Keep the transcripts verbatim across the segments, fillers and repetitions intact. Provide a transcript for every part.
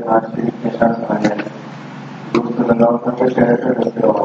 نواز شریف کے شخص آئے ہیں حضور صلی اللہ علیہ وسلم کے شہر سے رستے ہو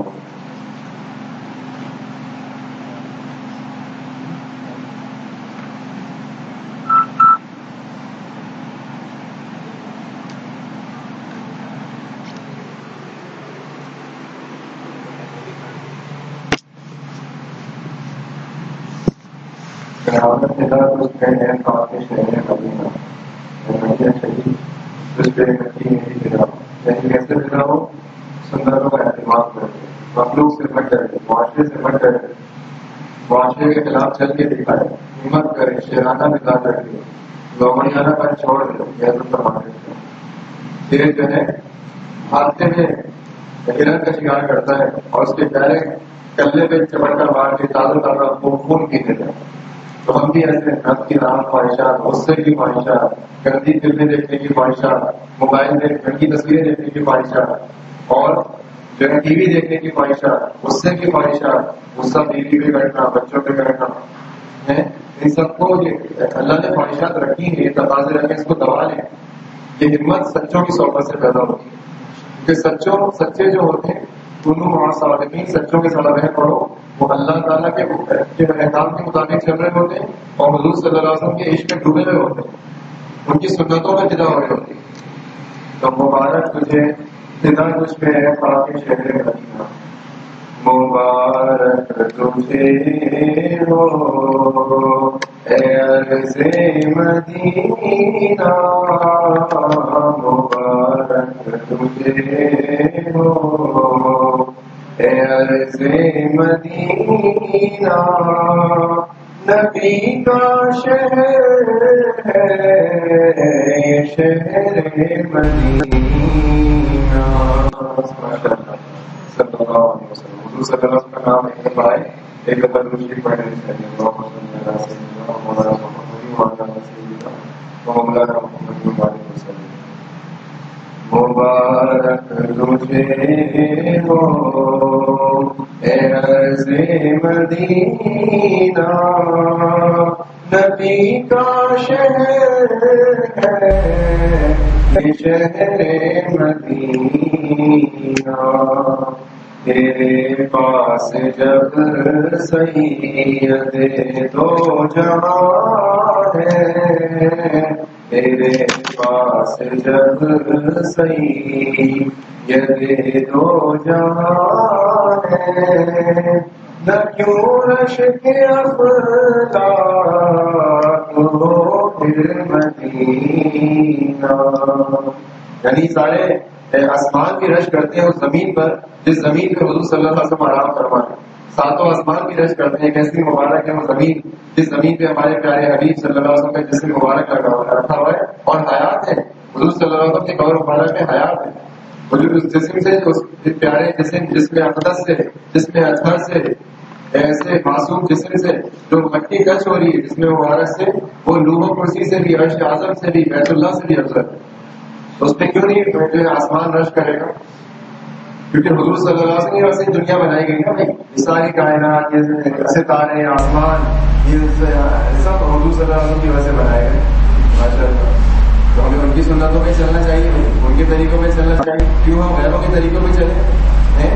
سندروں کا اہتمام کرے، مخلوق سے بٹ ڈرے، معاشرے سے بٹ ڈرے، معاشرے کے خلاف چل کے دکھائے، ہمت کرے، شیرانہ مزاج رکھے، لومڑیانہ پر چھوڑ دے، یہ پھر جو ہے حادثے میں ہرن کا شکار کرتا ہے اور اس کے پہلے کلے پہ چپٹ کر مار کے تازہ تازہ خون پی دیتا ہے. تو ہم بھی ایسے نفس کی نام خواہشات، غصے کی خواہشات، گندی فلمیں دیکھنے کی خواہشات، موبائل میں گندی تصویریں دیکھنے کی خواہشات اور جو ہے ٹی وی دیکھنے کی خواہشات، غصے کی خواہشات، غصہ بیوی پہ بیٹھنا، بچوں پہ بیٹھنا ہے، ان سب کو اللہ نے خواہشات رکھی ہیں، یہ تقاضے رکھے، اس کو دبا لیں. یہ ہمت سچوں کی صحبت سے پیدا ہوتی ہے کہ سچوں سچے جو ہوتے ہیں دونوں صادقین، سچوں کے ساتھ رہ پڑھو، وہ اللہ تعالیٰ کے احکام کے مطابق چل رہے ہوتے ہیں اور حضور صلی اللہ علیہ وسلم کے عشق میں ڈوبے ہوئے ہوتے ہیں، ان کی سنتوں میں فدا ہو رہے ہوتے ہیں. تو مبارک تجھے، فدا تجھ پہ ہے خاک شہر مدینہ، مبارک تجھے ہو اے عرض مدینہ، مبارک تجھے ہو اے عرض مدینہ، نبی کا شہر ہے شہر مدینہ. صلی اللہ علیہ وسلم، حضور صلی اللہ علیہ وسلم کا نام ایک بڑھائے، ایک ادھر دوسری پڑھنے چاہیے. مبارک تجھے ہو اے عرض مدینہ، نبی کا شہر ہے شہر مدینہ. تیرے پاس جب سید دو جہاں ہے، تیرے پاس جب سید دو جہاں ہے، نہ کیوں رش کے افلاک ہو پھر مدینہ. یعنی سارے آسمان کی رش کرتے ہیں اس زمین پر جس زمین پہ حضور صلی اللہ علیہ وسلم آرام فرمائے. ساتوں آسمان کی رش کرتے ہیں، کیسی مبارک ہے وہ زمین جس زمین پہ ہمارے پیارے حبیب صلی اللہ علیہ وسلم کا جسم مبارک لگا ہوا رکھا ہوا ہے اور حیات ہے. حضور صلی اللہ علیہ وسلم کی قبر مبارک میں حیات ہے. اس جسم سے، اس پیارے جسم جس میں اقدس سے، جس میں اطہر سے، ایسے معصوم جسم سے جو مٹی ٹچ ہو رہی ہے جس میں مبارک سے، وہ لوح و کرسی سے بھی، عرش اعظم سے بھی، بیت اللہ سے بھی افضل ہے. تو اس پہ کیوں نہیں آسمان رش کرے گا؟ کیونکہ حضور صلی اللہ علیہ وسلم سے دنیا بنائی گئی نا بھائی، یہ ساری کائنات، یہ ستارے، آسمان، یہ سب حضور صلی اللہ علیہ وسلم کی وجہ سے بنائے گئے. ماشاء اللہ. تو ہمیں ان کی سنتوں پہ چلنا چاہیے، ان کے طریقوں پہ چلنا چاہیے. کیوں ہم غیروں کے طریقوں پہ چلے؟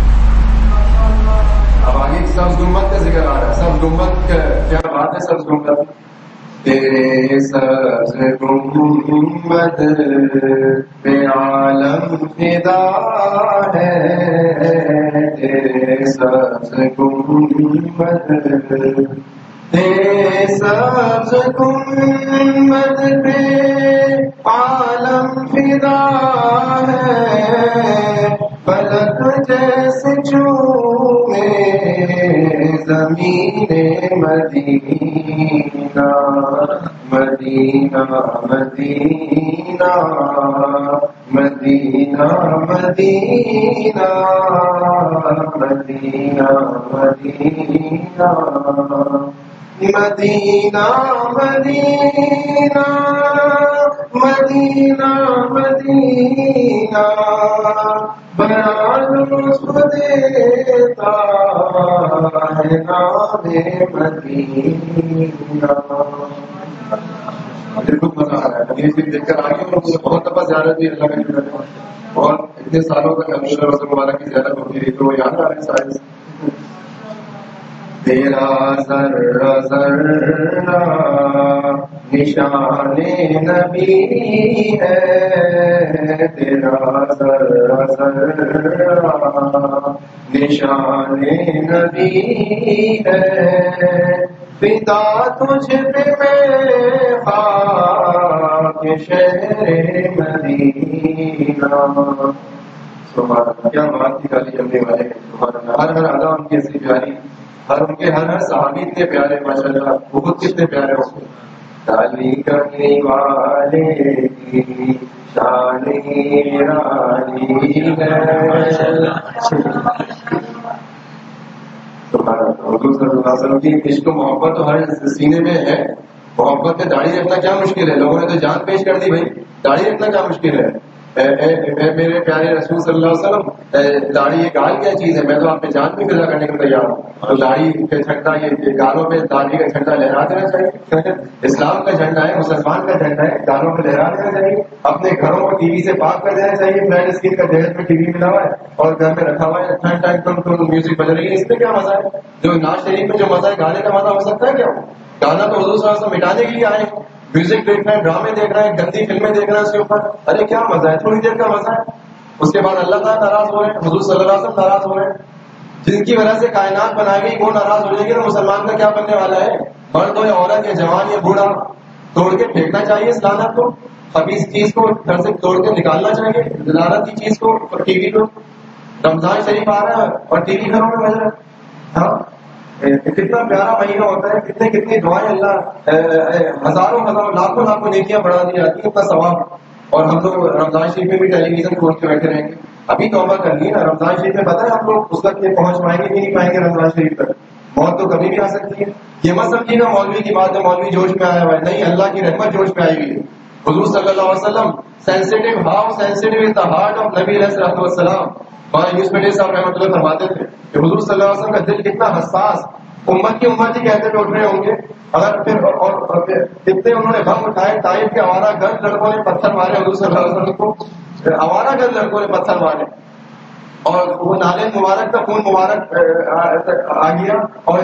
اب آگے سبز گنبد کا ذکر آ رہا ہے. سبز گنبد کیا بات ہے؟ سبز گنبد تیرے سبز گنبد پہ عالم فدا ہے، تیرے سبز گنبد، تیرے سبز گنبد پہ عالم فدا ہے، فلک جیسے چومے زمین مدینہ، مدینہ مدینہ مدینہ مدینہ مدینہ مدینہ مدینہ مدینہ مدینہ مدینہ بیان کو دیتا ہے نام مدینہ. مجھے بہت مزہ آ رہا ہے یہ چیز دیکھ کر آگے اور مجھے بہت دفعہ زیارت بھی اللہ کے گھر اور اتنے سالوں تک امیر رسول مبارک کی زیارت ہوتی رہی تو وہ یاد آ رہے ہیں سارے. تیرا ذرہ ذرہ نشان نبی ہے، تیرا ذرہ ذرہ نشان نبی ہے، فدا تجھ پہ میں خاک شہر مدینہ. سبحان اللہ، کیا بات کی گالی جمنے والے ہیں. سبحان اللہ، ہر ہر ادا ان کی ایسی پیاری، ہر ان کے ہر ہر صحابی اتنے پیارے ماشاء اللہ، بہت کتنے پیارے ہوں گے. ڈالی کرنے والے کی شان نرالی ہے. حضور صلی اللہ علیہ وسلم کی عشق و محبت تو ہر سینے میں ہے. محبت میں داڑھی رکھنا کیا مشکل ہے؟ لوگوں نے تو جان پیش کر دی بھائی، داڑھی رکھنا کیا مشکل ہے؟ اے اے اے میرے پیارے رسول صلی اللہ علیہ وسلم، داڑھی یہ گال کیا چیز ہے؟ میں تو آپ پہ جان بھی فدا کرنے کو تیار ہوں. تو داڑھی کا جھنڈا، یہ گالوں پہ داڑھی کا جھنڈا لہرا دینا چاہیے. اسلام کا جھنڈا ہے، مسلمان کا جھنڈا ہے، گالوں پہ لہرا دینا چاہیے. اپنے گھروں کو ٹی وی سے پاک کر دینا چاہیے. فلیٹ اسکرین کا جہیز میں ٹی وی ملا ہوا ہے اور گھر میں رکھا ہوا ہے، ٹھنڈ ٹائم تم تم میوزک بج رہی ہے. اس میں کیا مزہ ہے؟ جو ناز شریف میں جو مزہ ہے گانے کا مزہ ہو سکتا ہے کیا؟ گانا تو حضور صلی اللہ علیہ وسلم مٹانے کے لیے آئے. میوزک دیکھ رہے ہیں، ڈرامے دیکھ رہے ہیں، گندی فلمیں دیکھ رہے ہیں اس کے اوپر. ارے کیا مزہ ہے؟ تھوڑی دیر کا مزہ ہے. اس کے بعد اللہ تعالیٰ ناراض ہو رہے ہیں، حضور صلی اللہ علیہ وسلم ناراض ہو رہے ہیں. جن کی وجہ سے کائنات بنائی گئی وہ ناراض ہو جائے گی تو مسلمان کا کیا بننے والا ہے؟ مرد ہو یا عورت یا جوان یا بوڑھا، توڑ کے پھینکنا چاہیے اس لعنت کو. خبیث چیز کو گھر سے توڑ کے نکالنا چاہیے، لعنت کی چیز کو. ٹی وی کو رمضان شریف آ رہا ہے اور ٹی وی گھروں میں بج رہا ہے. ہاں کتنا پیارا مہینہ ہوتا ہے، کتنے کتنی دعائیں اللہ ہزاروں ہزاروں لاکھوں لاکھوں نیکیاں بڑھا دی جاتی ہیں، اتنا ثواب. اور ہم لوگ رمضان شریف میں بھی ٹیلی ویژن کھول کے بیٹھے رہیں گے. ابھی توبہ کرنی ہے نا. رمضان شریف میں پتہ ہے ہم لوگ اس تک پہنچ پائیں گے کہ نہیں پائیں گے؟ رمضان شریف تک موت تو کبھی بھی آ سکتی ہے. یہ مت سمجھیے گا مولوی کی بات ہے، مولوی جوش میں آیا ہوا ہے. نہیں، اللہ کی رحمت جوش میں آئی ہوئی ہے. حضور صلی اللہ علیہ وسلم sensitive, how sensitive is the heart of نبی علیہ الصلوۃ والسلام. مولانا یوسف علی صاحب رحمۃ اللہ فرماتے تھے کہ حضور صلی اللہ علیہ وسلم کا دل کتنا حساس. امت کی امت ہی کہتے اٹھ رہے ہوں گے اگر پھر اور کتنے انہوں نے غم اٹھائے. طائف کے آوارہ گرد لڑکوں نے پتھر مارے حضور صلی اللہ علیہ وسلم کو. آوارہ گرد لڑکوں نے پتھر مارے اور وہ نالے مبارک کا خون مبارک آ گیا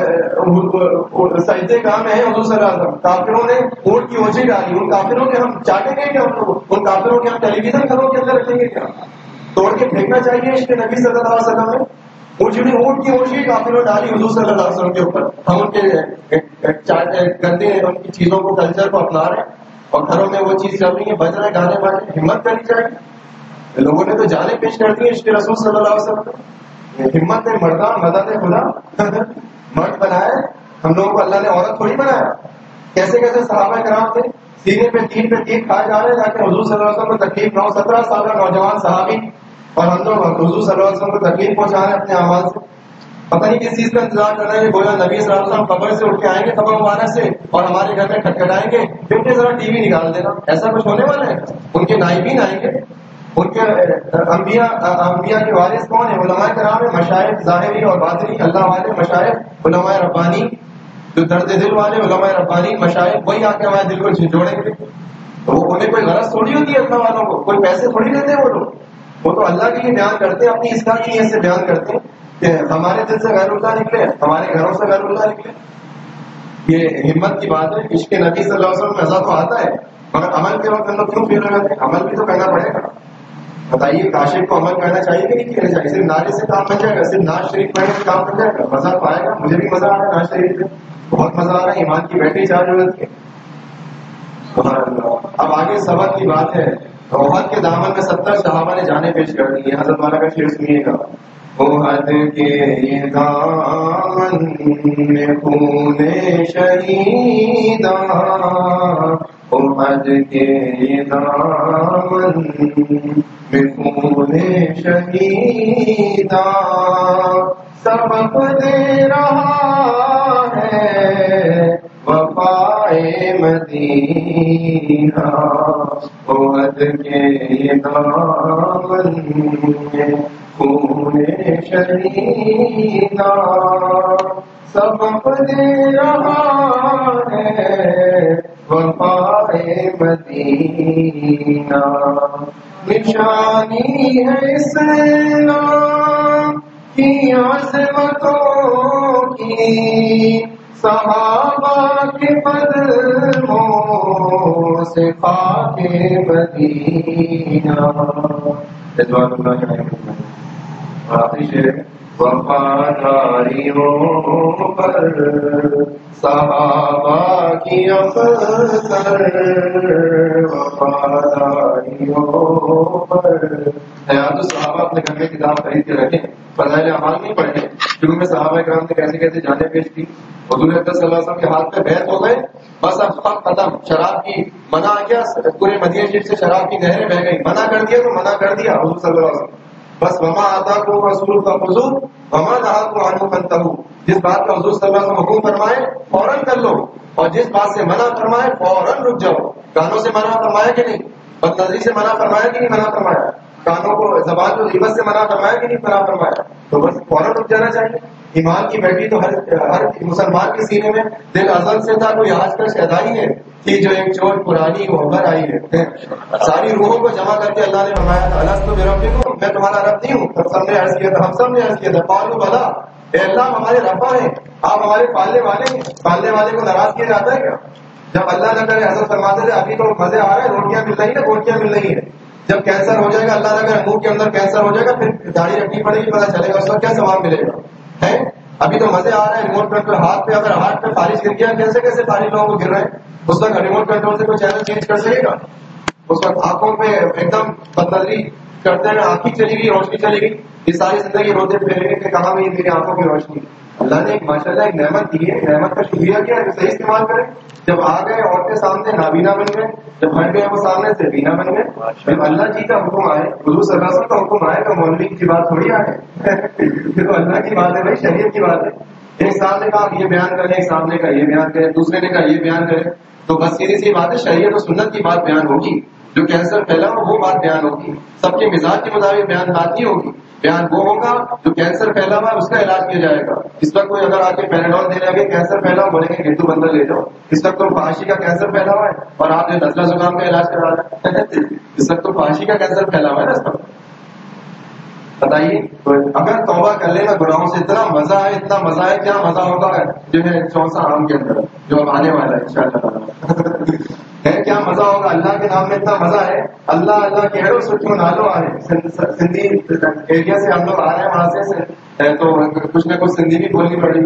اور سجدے کام ہے حضور صلی اللہ علیہ وسلم. کافروں نے اونٹ کی اوجھی ڈالی. ان کافروں کے ہم چاٹیں گے کیا؟ ان کافروں کے ہم ٹیلی ویژن گھروں کے اندر رکھیں گے کیا؟ توڑ کے پھینکنا چاہیے اس کے نبی صلی اللہ علیہ وسلم نے. وہ جنہیں اونٹ کی اوجھی کافروں ڈالی حضور صلی اللہ علیہ وسلم کے اوپر. ہم ان کے گندے ان کی چیزوں کو کلچر کو اپنا رہے ہیں اور گھروں میں وہ چیز چل رہی ہے، بج رہے گانے بانے. ہمت کرنی چاہیے. لوگوں نے تو جانیں پیش کر دی اس کے رسول صلی اللہ علیہ وسلم. ہمت ہے مردان مدد ہے خدا. مرد بنایا ہم لوگوں کو اللہ نے، عورت تھوڑی بنایا. کیسے کیسے صحابہ کرام تھے سینے پہ تین پہ تین کھائے جا رہے ہیں تاکہ حضور صلی اللہ علیہ وسلم کو تکلیف نہ ہو. سترہ سال کا نوجوان صحابی اور ہم لوگ حضور صلی اللہ علیہ وسلم کو تکلیف پہنچا رہے ہیں اپنے اعمال سے. پتہ نہیں کس چیز کا انتظار کر رہے ہیں. گویا نبی صلی اللہ علیہ وسلم قبر سے اٹھ کے آئیں گے قبر مبارک سے اور ہمارے گھر میں کھٹکھٹائیں گے پھر ذرا ٹی وی نکال دینا. ایسا کچھ ہونے والا ہے؟ ان کے نائبین آئیں گے. ان کے انبیاء انبیاء کے وارث کون ہیں؟ علماء کرام ہیں، مشائخ ظاہری اور باطنی اللہ والے مشائخ، علماء ربانی جو درد دل والے علماء ربانی مشائخ، وہی آ کے ہمارے دل کو جھنجھوڑیں گے. تو وہ انہیں کوئی غرض تھوڑی ہوتی ہے اللہ والوں کو، کوئی پیسے تھوڑی دیتے ہیں وہ لوگ. وہ تو اللہ کے لیے بیان کرتے ہیں، اپنی اصلاح کی نیت سے بیان کرتے ہیں کہ ہمارے دل سے غیر اللہ نکلے، ہمارے گھروں سے غیر اللہ نکلے. یہ ہمت کی بات ہے. عشق نبی صلی اللہ علیہ وسلم مزہ تو آتا ہے مگر عمل کے وقت ہم لوگ کیوں پھر رہے ہیں؟ عمل بھی تو کرنا پڑے گا. بتائیے کاشف کو عمل کرنا چاہیے کہ نہیں کرنا چاہیے؟ صرف نعرے سے کام بن جائے گا؟ صرف ناز شریف پڑھنے سے کام بن جائے گا؟ مزہ تو آئے گا. مجھے بھی مزہ آ رہا ہے ناز شریف سے، بہت مزہ آ رہا ہے. ایمان کی بیٹری چارج ہو جاتی ہے. اب آگے سبق کی بات ہے. احد کے دامن میں ستر صحابہ نے جانیں پیش کر دی. حضرت والا کا شعر سنیے گا. احد کے دامن میں خون شہیداں، احد کے دامن میں خون شہیداں، سبق دے رہا ہے وفائے مدینہ عہد کے دامن میں خون شہیداں سبق دے رہا ہے وفائے مدینہ، نشانی ہے اسلام کی عظمتوں کی صحابہ کے قدموں سے خاک مدینہ۔ رضوان اللہ علیہ آخری شعر، وفاداریوں پر صحابہ کی افضل، وفاداریوں پر حیات الصحابہ اپنے گھر میں کتاب خرید کے رکھیں، فضائل اعمال نہیں پڑھیں۔ شروع میں صحابہ کرام نے کیسے کیسے جانیں پیش کی، حضور اکرم صلی اللہ علیہ وسلم کے ہاتھ پہ بیعت ہو گئے، بس اب سب ختم، شراب کی منع کیا، پورے مدینہ شریف سے شراب کی نہریں بہ گئی، منع کر دیا تو منع کر دیا حضور صلی اللہ علیہ وسلم، بس وما آتاکم رسول فخذوہ وما نہاکم عنہ فانتہوا، جس بات کا حضور صلی اللہ علیہ وسلم حکم فرمائے فوراً کر لو، اور جس بات سے منع فرمائے فوراً رک جاؤ۔ کانوں سے منع فرمایا کہ نہیں، بد نظری سے منع فرمایا کہ نہیں منع فرمایا، کانوں کو زبان کو غیبت سے منع فرمایا کہ نہیں منع فرمایا، تو بس فوراً رک جانا چاہیے۔ ایمان کی بیٹی تو ہر ہر مسلمان کے سینے میں دل ازل سے تھا، کوئی آج کل شہدائی ہے کہ جو ایک چوٹ پرانی وہ ابھر آئی ہے، ساری روحوں کو جمع کر کے اللہ نے فرمایا تھا الستُ بربکم، میں تمہارا رب نہیں ہوں، تب سب نے عرض کیا تھا، ہم سب نے عرض کیا تھا قالوا بلی، اے اللہ ہمارے ربا ہیں، آپ ہمارے پالنے والے ہیں، پالنے والے کو ناراض کیا جاتا ہے کیا؟ جب اللہ نہ کرے حضرت فرماتے تھے ابھی تو مزے آ رہے ہیں، روٹیاں مل رہی ہیں، روٹیاں مل رہی ہیں، جب کینسر ہو جائے گا، اللہ نہ کرے منہ کے اندر کینسر ہو جائے گا، پھر داڑھی رکھنی پڑے گی، پتہ چلے گا اس کا کیا ثواب ملے گا، ہے ابھی تو مزے آ رہے ہیں، ریموٹ کنٹرول ہاتھ پہ، اگر ہاتھ پہ فارش گر گیا، کیسے کیسے فارش لوگوں کو گر رہے ہیں، اس وقت ریموٹ کنٹرول سے کوئی چینل چینج کر سکے گا؟ اس وقت آنکھوں پہ ایک دم بد نظری کرتے ہیں، آنکھیں چلی گئی، روشنی چلی گئی، یہ ساری زندگی روتے پھیریں گے کہ کہاں گئی میری آنکھوں کی روشنی؟ اللہ نے ایک ماشاء اللہ ایک نعمت دی ہے، نعمت کا شکریہ کیا ہے، صحیح استعمال کریں۔ جب آ گئے اور کے سامنے نابینا بن گئے، جب ہٹ گئے وہ سامنے سے بینا بن گئے، جب اللہ جی کا حکم آئے، حضور صلی اللہ علیہ وسلم کا حکم آئے تو مولوی کی بات تھوڑی آئے، یہ تو اللہ کی بات ہے بھائی، شریعت کی بات ہے۔ ایک صاحب نے کہا یہ بیان کریں، ایک صاحب نے کہا یہ بیان کریں، دوسرے نے کہا یہ بیان کریں، تو بس سیدھی سی بات ہے، شریعت و سنت کی بات بیان ہوگی، جو کینسر پھیلا ہو وہ بات بیان ہوگی، سب کے مزاج کے مطابق بیان بات نہیں ہوگی، بیان وہ ہوگا جو کینسر پھیلا ہوا ہے اس کا علاج کیا جائے گا۔ اس وقت کوئی اگر آ کے پیراڈول دینے لگے کینسر پھیلا ہوا، بولیں گے ہندو بندر لے جاؤ، اس وقت تو فحاشی کا کینسر پھیلا ہوا ہے اور آپ جو نزلہ زکام کا علاج کرا رہے ہیں، اس وقت تو فحاشی کا کینسر پھیلا ہوا ہے نا اس وقت۔ بتائیے اگر توبہ کر لینا گناہوں سے، اتنا مزہ ہے، اتنا مزہ ہے، کیا مزہ ہوگا جو ہے چونسا آم کے اندر جو اب آنے والا ہے انشاءاللہ ہے، کیا مزہ ہوگا، اللہ کے نام میں اتنا مزہ ہے، اللہ اللہ کہڑو سٹھو نالو آئے، سندھی ایریا سے ہم لوگ آ رہے ہیں وہاں سے تو کچھ نہ کچھ سندھی بھی بولنی پڑی،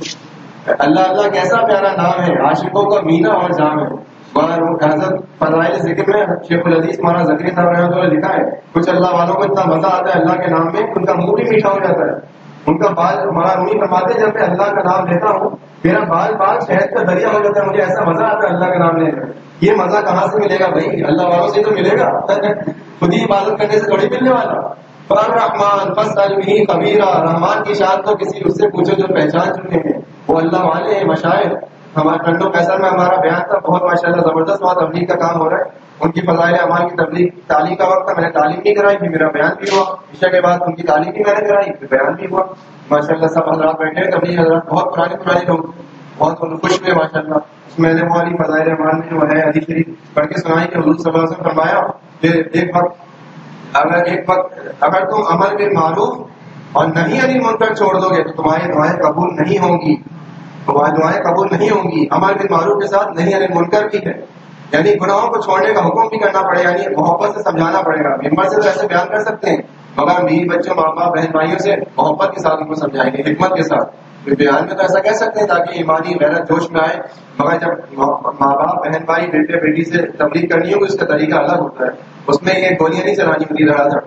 اللہ اللہ کیسا پیارا نام ہے، عاشقوں کا مینا اور جام ہے۔ حضرت فضائل ذکر میں شیخ الحدیث مولانا زکری صاحب رحمۃ اللہ لکھا ہے، کچھ اللہ والوں کو اتنا مزہ آتا ہے اللہ کے نام میں، ان کا منہ بھی میٹھا ہو جاتا ہے، ان کا بال مولانا رومی فرماتے ہیں جب میں اللہ کا نام لیتا ہوں میرا بال بال شہد کا دریا ہو جاتا ہے، مجھے ایسا مزہ آتا ہے اللہ کا نام لینے میں۔ یہ مزہ کہاں سے ملے گا بھائی، اللہ والوں سے تو ملے گا، خود ہی عبادت کرنے سے تھوڑی ملنے والا۔ الرحمان فاسأل به خبیرا، رحمان کی شان تو کسی اس سے پوچھو جو پہچان چکے ہیں، وہ اللہ والے ہیں مشائخ۔ ہمارے ٹنڈو فیصل میں ہمارا بیان تھا، بہت ماشاءاللہ زبردست، وہاں تبلیغ کا کام ہو رہا ہے، ان کی فضائل اعمال کی تبلیغ تعلیم کا وقت تھا، میں نے تعلیم نہیں کرائی، پھر میرا بیان بھی ہوا، عشاء کے بعد ان کی تعلیم بھی میں نے کرائی، پھر بیان بھی ہوا ماشاءاللہ۔ سب حضرات بیٹھے ہیں، تبلیغ حضرات بہت پرانے پرانے لوگ، بہت خوش ہوئے ماشاءاللہ۔ اس میں نے والی فضائل اعمال میں جو ہے حدیث شریف پڑھ کے سنائی کہ حضور صلی اللہ علیہ وسلم فرمایا کہ ایک وقت اگر ایک وقت اگر تم عمل بالمعروف اور نہیں علی منکر چھوڑ دو گے تو تمہاری دعائیں قبول نہیں ہوں گی، تمہاری دعائیں قبول نہیں ہوں گی۔ عمل بالمعروف کے ساتھ نہیں علی منکر بھی ہے، یعنی گناہوں کو چھوڑنے کا حکم بھی کرنا پڑے گا، یعنی محبت سے سمجھانا پڑے گا۔ ممبر سے تو ایسے بیان کر سکتے ہیں مگر بیوی بچوں ماں باپ بہن بھائیوں سے محبت کے ساتھ ان کو سمجھائیں گے، حکمت کے ساتھ۔ بیان میں تو ایسا کہہ سکتے ہیں تاکہ ایمانی غیرت جوش میں آئے، مگر جب ماں باپ بہن بھائی بیٹے بیٹی سے تبلیغ کرنی ہوگی اس کا طریقہ الگ ہوتا ہے، اس میں یہ گولیاں نہیں چلانی ہوتی رہا تھا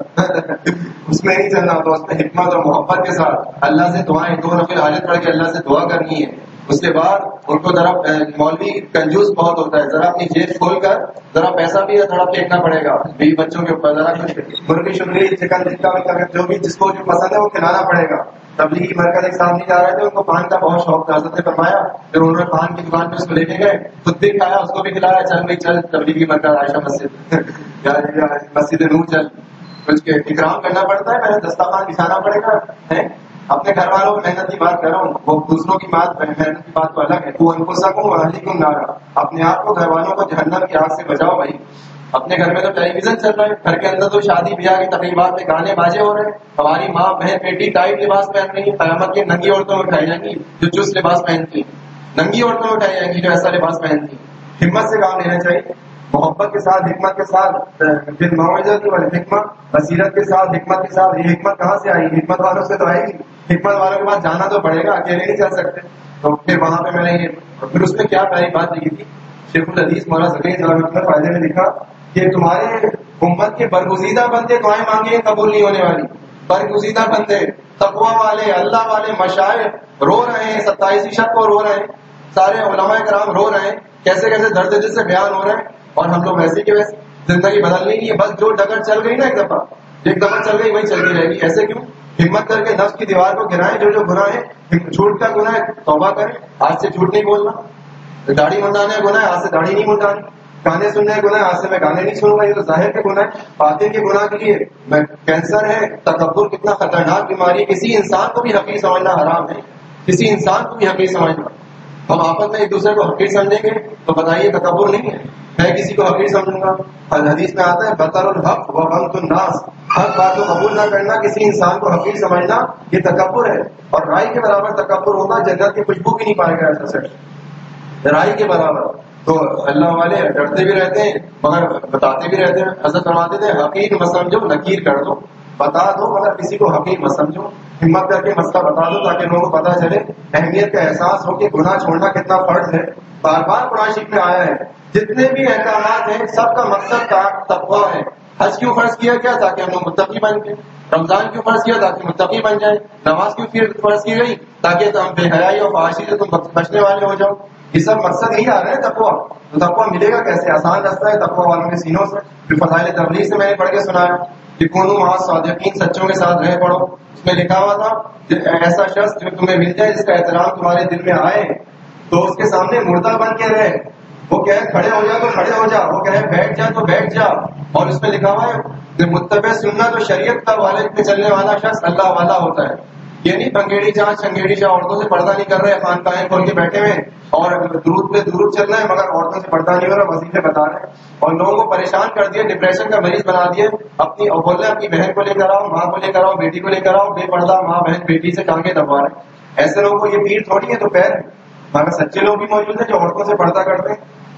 اس میں نہیں چلنا ہوتا، اس میں حکمت اور محبت کے ساتھ اللہ سے دعائیں دو نفل حاجت پڑھ کے اللہ سے دعا کرنی ہے۔ اس کے بعد ان کو ذرا مولوی کنجوس بہت ہوتا ہے، ذرا اپنی جیب کھول کر ذرا پیسہ بھی تھوڑا پھینکنا پڑے گا بیوی بچوں کے اوپر، ذرا کچھ مرغی شمری چکن ٹکا جو بھی جس کو جو پسند ہے وہ کھلانا پڑے گا، تبلیغی مرکز ایک صاحب نہیں جا رہے تھے، ان کو پان کا بہت شوق تھا، حضرت نے فرمایا پھر انہوں نے پان کی دکان پہ اس کو لے کے گئے، خود بھی کھایا، اس کو بھی کھلایا، چل بھائی چل تبلیغی مرکز عائشہ مسجد یا مسجد نور چل، کچھ اکرام کرنا پڑتا ہے، پہلے دسترخوان بچھانا پڑے گا. اپنے گھر والوں کی محنت کی بات کر رہا ہوں، وہ دوسروں کی بات محنت کی بات تو الگ ہے. تو ان کو سکوں اہلیکم نارا، اپنے آپ کو گھر والوں کو جہنم کی آگ سے بچاؤ بھائی. اپنے گھر میں تو ٹیلی ویژن چل رہا ہے، گھر کے اندر تو شادی بیاہ کی تقریبات میں گانے باجے ہو رہے ہیں، ہماری ماں بہن بیٹی ٹائٹ لباس پہن رہی ہے، قیامت کی ننگی عورتوں میں اٹھائی جائیں گی جو چست لباس پہنتی ہیں، ننگی عورتوں میں اٹھائی جائیں گی جو ایسا لباس پہنتی ہیں. ہمت سے کام لینا چاہیے، محبت کے ساتھ، حکمت کے ساتھ، پھر موعظۃ والحکمت، بصیرت کے ساتھ، حکمت کے ساتھ. یہ حکمت کہاں سے آئی؟ حکمت والوں سے تو آئے گی، حکمت والوں کے پاس جانا تو پڑے گا، اکیلے نہیں چل سکتے. تو پھر وہاں پہ میں نے یہ پھر اس میں کیا پہلی بات لکھی تھی، شیخ الحدیث مولانا زکریا صاحب نے فائدے میں لکھا کہ تمہارے امت کے برگزیدہ بندے دعائیں مانگے قبول نہیں ہونے والی. برگزیدہ بندے، تقویٰ والے، اللہ والے مشائخ رو رہے ہیں، ستائیسی شب کو رو رہے ہیں، سارے علماء کرام رو رہے ہیں، کیسے کیسے درد دل سے بیان ہو رہے ہیں، اور ہم لوگ ویسے کے ویسے زندگی بدل نہیں ہے. بس جو ڈگر چل گئی نا ایک دفعہ ایک دفعہ چل گئی وہی چلتی رہے گی. ایسے کیوں؟ ہمت کر کے نفس کی دیوار کو گرائیں، جو جو گناہ ہے، جھوٹ کا گناہ ہے توبہ کریں، آج سے جھوٹ نہیں بولنا. داڑھی منڈانے کا گناہ ہے، آج سے داڑھی نہیں منڈانی. گانے سننے کا گناہ ہے، آج سے میں گانے نہیں سنوں گا. یہ تو ظاہر کے گناہ ہے. باطن کے گناہ کے لیے میں کینسر ہے، تکبر کتنا خطرناک بیماری ہے. کسی انسان کو بھی حقیر سمجھنا حرام ہے، کسی انسان کو بھی حقیر سمجھنا. ہم آپس میں ایک دوسرے کو حقیر سمجھیں گے تو بتائیے تکبر نہیں ہے. میں کسی کو حقیر سمجھوں گا، حدیث میں آتا ہے بطر الحق و غمط الناس، حق بات کو قبول نہ کرنا، کسی انسان کو حقیر سمجھنا، یہ تکبر ہے. اور رائی کے برابر تکبر ہوگا، جنت کی خوشبو بھی نہیں پائے گا ایسا شخص رائی کے برابر. تو اللہ والے ڈرتے بھی رہتے ہیں مگر بتاتے بھی رہتے ہیں. حضرت فرماتے تھے حقیر مت سمجھو، نکیر کر دو، بتا دو مگر کسی کو حقیر مت سمجھو. ہمت کر کے مسئلہ بتا دو تاکہ لوگوں کو پتا چلے، اہمیت کا احساس ہو کہ گناہ چھوڑنا کتنا فرض ہے. بار بار قرآن شریف میں آیا ہے، جتنے بھی احکامات ہیں سب کا مقصد کا تقویٰ ہے. حج کیوں فرض کیا گیا؟ تاکہ ہم لوگ متقی بن گئے. رمضان کیوں فرض کیا؟ تاکہ متقی بن جائے. نماز کیوں فرض کی گئی؟ تاکہ ہم بے حیائی اور فحاشی سے تم بچنے والے ہو جاؤ. یہ سب مقصد ہی آ رہے ہیں تقویٰ. تو تقویٰ ملے گا کیسے؟ آسان رستہ ہے تقویٰ والوں کے سینوں سے. پھر فضائل تبلیغ سے میں نے پڑھ کے سنایا کہ کونوا مع الصادقین، سچوں کے ساتھ رہ پڑھو. اس میں لکھا ہوا تھا ایسا شخص جو تمہیں مل جائے جس کا احترام تمہارے دل میں آئے تو اس کے سامنے مردہ بن کے رہے. وہ کہے کھڑے ہو جا تو کھڑے ہو جا، وہ کہے بیٹھ جا تو بیٹھ جا. اور اس میں لکھا ہوا ہے کہ متبع سنت و شریعت کا والد پہ چلنے والا شخص اللہ والا ہوتا ہے. یہ نہیں بنگیڑی جہاں چنگیڑی جہاں عورتوں سے پردہ نہیں کر رہے، خانقاہیں کھول کے بیٹھے ہوئے اور درود پہ درود چل رہے ہیں مگر عورتوں سے پردہ نہیں ہو رہا، وظیفے بتا رہے ہیں اور لوگوں کو پریشان کر دیا، ڈپریشن کا مریض بنا دیے. اپنی اور بول رہے ہیں اپنی بہن کو لے کر آؤ، ماں کو لے کر آؤ، بیٹی کو لے کر آؤ، بے پردہ ماں بہن بیٹی سے ٹانگے دبا رہے ہیں. ایسے لوگوں کو یہ پیر تھوڑی ہے تو پیر ہے. مگر سچے لوگ بھی موجود ہیں جو عورتوں سے پردہ کرتے ہیں.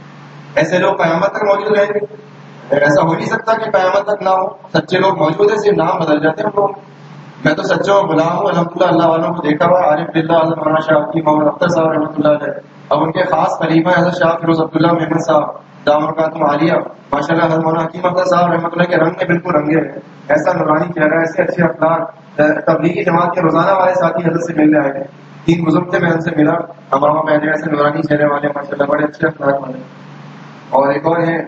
ایسے لوگ قیامت تک موجود رہیں گے. ایسا ہو نہیں سکتا کہ قیامت تک نہ ہو. سچے لوگ موجود ہیں، صرف نام بدل جاتے ہیں ہم لوگ. میں تو سچوں کو بلا ہوں الحمدللہ، اللہ والوں کو دیکھا ہوا. عارف بلّہ حضرت مولانا شاہ کی محمد اختر صاحب رحمۃ اللہ علیہ، اب ان کے خاص خلیفہ حضرت شاہ فیروز عبداللہ محمد صاحب دامرکاتم عالیہ، ماشاء اللہ حضرت مولانا حکیم اختر صاحب رحمۃ اللہ کے رنگ میں بالکل رنگے ہیں. ایسا نورانی چہرہ، ایسے اچھے اخلاق. تبلیغی جماعت کے روزانہ والے ساتھی حضرت سے ملنے آئے ہیں. تین بزرگ تھے، میں ان سے ملا. ہمارا پہلے ایسے نورانی چہرے والے ماشاء اللہ بڑے اچھے اخلاق والے. اور ایک اور ہیں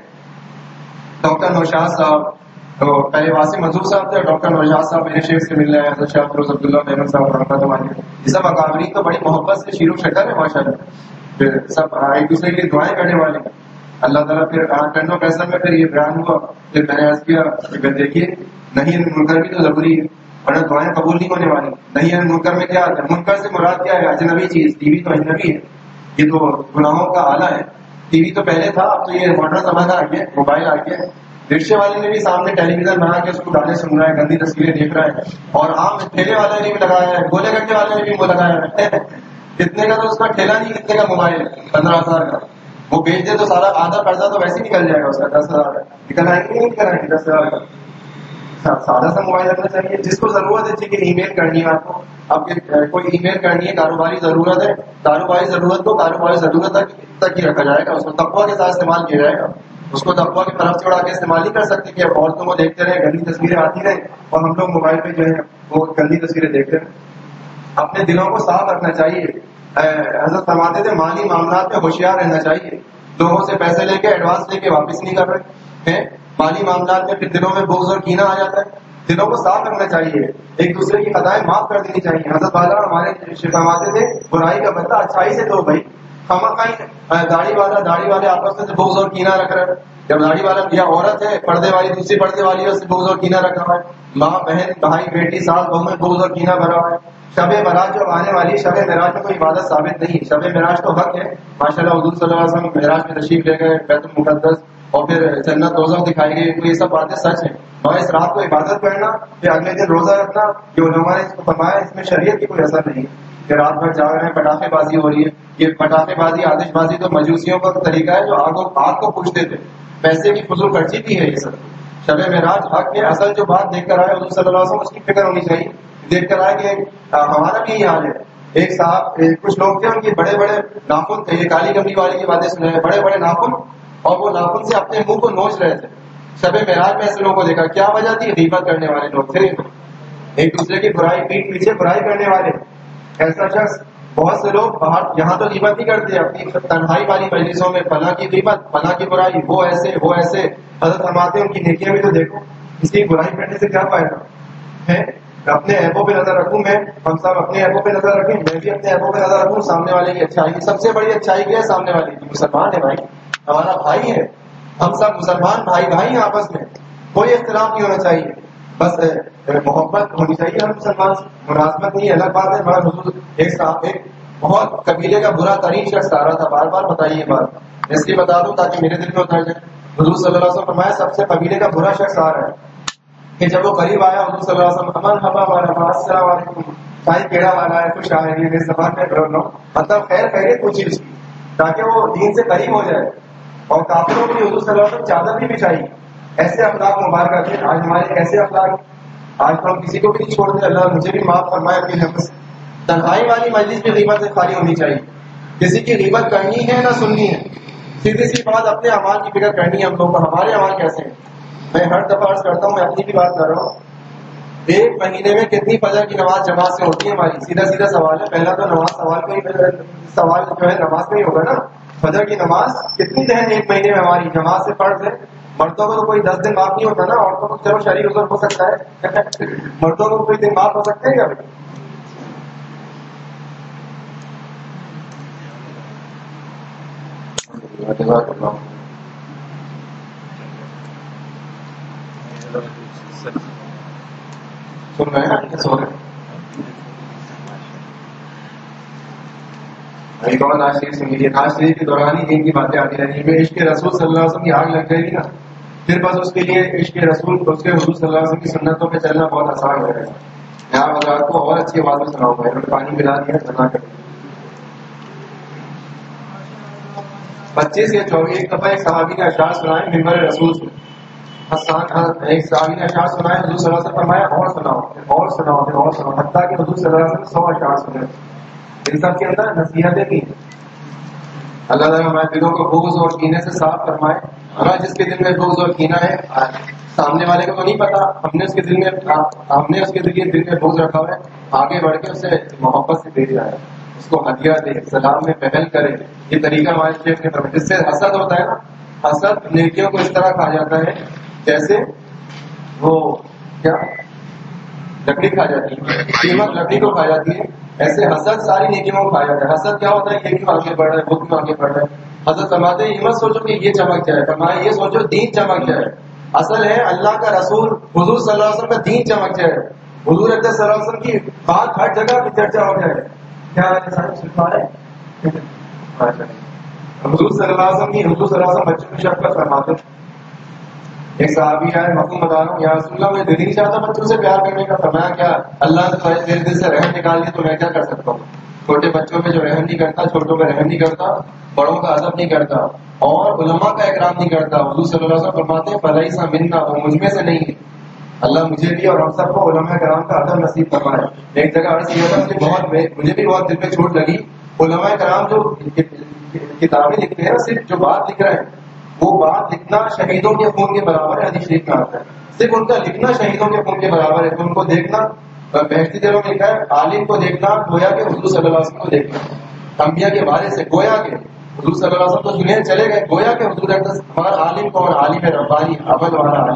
ڈاکٹر نوشاد صاحب، تو پہلے واسم منظور صاحب تھے، ڈاکٹر نوشاد صاحب میرے شیخ سے مل رہے ہیں، حضرت شاہ فیروز عبداللہ محمد صاحب رحمۃ اللہ علیہ. یہ سب اکابرین تو بڑی محبت سے شیر و شکر ہے ماشاء اللہ. پھر سب ایک دوسرے کے لیے دعائیں کرنے والے ہیں. اللہ تعالیٰ پھر ٹنڈو فیصلہ میں پھر یہ بیان ہوا. پھر میں نے عرض کیا کہ دیکھیے نہیں منکر بھی تو ضروری ہے ورنہ دعائیں قبول نہیں ہونے والی. نہیں منکر میں کیا آتا ہے؟ منکر سے مراد کیا ہے؟ اجنبی چیز. ٹی وی تو اجنبی ہے، یہ تو گناہوں کا آلہ ہے. ٹی وی تو پہلے تھا، اب تو یہ ماڈرن زمانہ آ گیا، موبائل آ گیا. رکشے والے نے بھی سامنے ٹیلی ویژن بنا کے اس کو گانے سن رہا ہے، گندی تصویریں دیکھ رہا ہے. اور عام ٹھیلے والے نے بھی لگایا ہے، گولے گٹے والے نے بھی وہ لگایا ہے. کتنے کا تو اس کا ٹھیلا نہیں، کتنے کا موبائل؟ پندرہ ہزار کا. وہ بیچ دے تو سارا آدھا قرضہ تو ویسے نکل جائے گا اس کا. دس ہزار کا نکل آئیں گے نہیں نکل آئیں گے دس ہزار کا. سادہ سا موبائل رکھنا چاہیے. جس کو ضرورت ہے ٹھیک ہے، ای میل کرنی ہے آپ کو، آپ کی کوئی ای میل کرنی ہے، کاروباری ضرورت ہے، کاروباری ضرورت کو کاروباری ضرورت تک تک ہی رکھا جائے گا. اس کو تقویٰ کے ساتھ استعمال کیا جائے گا. اس کو تقویٰ کی طرف سے اڑا کے استعمال نہیں کر سکتے کہ عورتوں کو دیکھتے رہے، گندی تصویریں آتی رہے اور ہم لوگ موبائل پہ جو ہے وہ گندی تصویریں دیکھتے رہے. اپنے دلوں کو صاف رکھنا چاہیے. حضرت فرماتے تھے مالی معاملات میں ہوشیار رہنا چاہیے. لوگوں سے پیسے لے کے ایڈوانس لے کے واپس نہیں کر رہے ہیں. مالی معاملات میں پھر دلوں میں بغض اور کینہ آ جاتا ہے. دلوں کو صاف رکھنا چاہیے، ایک دوسرے کی خطائیں معاف کر دینی چاہیے. حضرت والا ہمارے فرماتے تھے برائی کا بدلہ اچھائی سے دو بھائی. ہم داڑھی والا داڑھی والے آپس میں بغض اور کینہ رکھ رہے ہیں. جب داڑھی والا یا عورت ہے پردے والی دوسری پردے والی ہے، اس سے بغض اور کینہ رکھ رہا ہے. ماں بہن بھائی بیٹی ساس بہو میں بغض اور کینہ بھرا ہوا ہے. شب معراج جو آنے والی شب معراج میں کوئی عبادت ثابت نہیں. شب معراج تو حق ہے ماشاء اللہ. حضور صلی اللہ علیہ وسلم معراج میں تشریف لے گئے بیت المقدس اور پھر جنت روزہ دکھائی گئی، تو یہ سب باتیں سچ ہیں. اور اس رات کو عبادت کرنا پھر اگلے دن روزہ رکھنا یہ علماء نے اس کو فرمایا، اس میں شریعت کی کوئی اثر نہیں ہے کہ رات بھر جا رہے ہیں پٹاخے بازی ہو رہی ہے. یہ پٹاخے بازی آتش بازی تو مجوسیوں کا طریقہ ہے جو آگ آگ کو پوچھتے تھے، پیسے کی فضول خرچی بھی ہے یہ سب. شب معراج حق کے اصل جو بات دیکھ کر آئے حضور صلی اللہ علیہ وسلم اس کی فکر ہونی چاہیے. دیکھ کر آئے کہ ہمارا بھی یہ حال ہے. ایک صاحب کچھ لوگ تھے ان کے بڑے بڑے ناخن تھے، یہ کالی کملی والے کی باتیں سن رہے ہیں، بڑے بڑے ناخن اور وہ ناخن سے اپنے منہ کو نوچ رہے تھے. شب معراج میں ایسے لوگوں کو دیکھا. کیا وجہ تھی؟ غیبت کرنے والے لوگ تھے، ایک دوسرے کی برائی پیٹ پیچھے برائی کرنے والے. ایسا شخص بہت سے لوگ باہر یہاں تو غیبت نہیں کرتے، اپنی تنہائی والی مجلسوں میں فلاں کی غیبت فلاں کی برائی، وہ ایسے وہ ایسے. حضرت فرماتے ہیں ان کی نیکیاں بھی تو دیکھو، اس کی برائی کرنے سے کیا فائدہ ہے؟ اپنے ایبوں پہ نظر رکھوں میں، ہم سب اپنے ایبوں پہ نظر رکھیں، میں بھی اپنے ایبوں پہ نظر رکھوں. سامنے والے کی اچھائی سب سے بڑی اچھائی کیا ہے؟ سامنے والے کی. مسلمان ہے بھائی، ہمارا بھائی ہے، ہم سب مسلمان بھائی بھائی ہیں، آپس میں کوئی اختلاف نہیں ہونا چاہیے، بس محبت ہونی چاہیے ہم مسلمان سے. ملازمت نہیں الگ بات ہے. مگر حضور ایک صاحب ایک بہت قبیلے کا برا ترین شخص آ رہا تھا، بار بار بتائیے بات، میں اس لیے بتا دوں تاکہ میرے دل میں اتر جائے. حضور صلی اللہ علیہ وسلم فرمایا سب سے قبیلے کا برا شخص آ رہا ہے کہ جب وہ قریب آیا حضور صلی اللہ علیہ وسلم امن حبا والا السلام علیکم شاہی کیڑا والا ہے کچھ آئے یہ زبان میں بول رہا ہوں، مطلب خیر خیریت پوچھی اس کی تاکہ وہ دین سے قریب ہو جائے. اور کافروں کی حضور صلی اللہ علیہ وسلم چادر بھی بچھائی. ایسے اخلاق مبارکہ تھے. آج ہمارے کیسے اخلاق، آج تو ہم کسی کو بھی نہیں چھوڑتے. اللہ مجھے بھی معاف فرمائے اپنی حفظ سے. تنہائی والی مجلس میں غیبت سے خالی ہونی چاہیے. کسی کی غیبت کرنی ہے نہ سننی ہے، سیدھی سی بات اپنے اعمال کی فکر کرنی ہے ہم لوگوں کو. ہمارے اعمال کیسے ہیں؟ میں ہر دفعہ عرض کرتا ہوں، میں اپنی بھی بات کر رہا ہوں، ایک مہینے میں کتنی فجر کی نماز جماعت سے ہوتی ہے ہماری؟ سیدھا سیدھا سوال ہے. پہلا تو نماز سوال کا ہی سوال جو ہے نماز کا ہی ہوگا نا. فجر کی نماز کتنی دہن ایک مہینے میں ہماری جماعت سے پڑھ ہے؟ مردوں کو تو کوئی دس دن معاف نہیں ہوتا نا، عورتوں کو چلو شرعی عذر ہو سکتا ہے، مردوں کو کوئی دن معاف ہو سکتے ہیں کیا؟ سن رہے ہیں سو رہے کون آج شریف سن لیجیے. آج شریف کے دوران ہی دین کی باتیں آتی رہی ہیں. عشق رسول صلی اللہ علیہ وسلم کی آگ لگ جائے گی نا، پھر بس اس کے لیے عشق رسول اس کے حضور صلی اللہ علیہ وسلم کی سنتوں پہ چلنا بہت آسان ہو جائے گا. میں آپ حضرات کو اور اچھی آواز میں سناؤں گا. انہوں نے پانی ملا دیا سنا کر پچیس یا چوبیس ایک دفعہ ایک صحابی نے اشعار سنائے ممبر رسول سے. حسان ایک صحابی نے اشعار سنائے، حضور صلی اللہ علیہ وسلم فرمایا اور سناؤ اور سناؤ اور سناؤ، حتیٰ کہ حضور صلی اللہ علیہ وسلم سو اشعار سنے. ان سب کے اندر نصیحتیں بھی. اللہ تعالیٰ ہمارے دلوں کو بغض اور کینے سے صاف فرمائے. ہمارا جس کے دل میں بغض اور کینہ ہے سامنے والے کو تو نہیں پتا، ہم نے اس کے دل میں ہم نے اس کے ذریعے دل میں بغض رکھا ہوا ہے. آگے بڑھ کے اسے محبت سے بھیج جائے، اس کو ہدیہ دے، سلام میں پہل کرے. یہ طریقہ ہمارے شیخ نے فرمایا. جس سے حسد ہوتا ہے نا، حسد نیکیوں کو اس طرح کھا جاتا ہے جیسے وہ کیا لکڑی کھا جاتی ہے، قیمت لکڑی کو کھا جاتی ہے، ایسے حسد ساری نیکیوں کو کھا جاتا ہے. حسد کیا ہوتا ہے؟ یہ کیوں آگے بڑھ رہا ہے، وہ کیوں آگے بڑھ رہا ہے. حضرت فرماتے ہیں یہ مت سوچو کہ یہ چمک جائے، فرمایا یہ سوچو دین چمک جائے. اصل ہے اللہ کا رسول حضور صلی اللہ علیہ وسلم کا دین چمک جائے. حضور صلی اللہ علیہ وسلم کی بات ہر جگہ کی چرچا ہو جائے. کیا حضور صلی اللہ علیہ وسلم کی حضور صلی اللہ علیہ وسلم بچوں کی شفقت فرماتے ہیں. ایک صحابی آئے مفہوم بتا رہا ہوں، یا رسول اللہ میں دل ہی نہیں چاہتا بچوں سے پیار کرنے کا. فرمایا کیا اللہ نے میرے دل سے رحم نکال دی تو میں کیا کر سکتا ہوں؟ چھوٹے بچوں میں جو رحم نہیں کرتا، چھوٹوں میں رحم نہیں کرتا، بڑوں کا ادب نہیں کرتا اور علماء کا اکرام نہیں کرتا. حضور صلی اللہ علیہ وسلم فرماتے ہیں فلیس منا، وہ مجھ میں سے نہیں ہے. اللہ مجھے بھی اور ہم سب کو علماء کرام کا ادب نصیب فرمائے. ایک جگہ عرض کیا تھا کہ بہت مجھے بھی بہت دل میں چوٹ لگی. علماء کرام جو کتابیں لکھتے ہیں، صرف جو بات لکھ رہے ہیں وہ بات لکھنا شہیدوں کے خون کے برابر ہے. حدیث شریف میں آتا ہے صرف ان کا لکھنا شہیدوں کے خون کے برابر ہے. ان کو دیکھنا بہشتی دلوں میں لکھا ہے، عالم کو دیکھنا گویا کہ حضور صلی اللہ علیہ وسلم کو دیکھنا. انبیاء کے بارے سے گویا کہ حضور صلی اللہ علیہ وسلم تو دنیا چلے گئے، گویا کہ حضور ہمارا عالم کو اور عالم ربانی عمل والا عالم.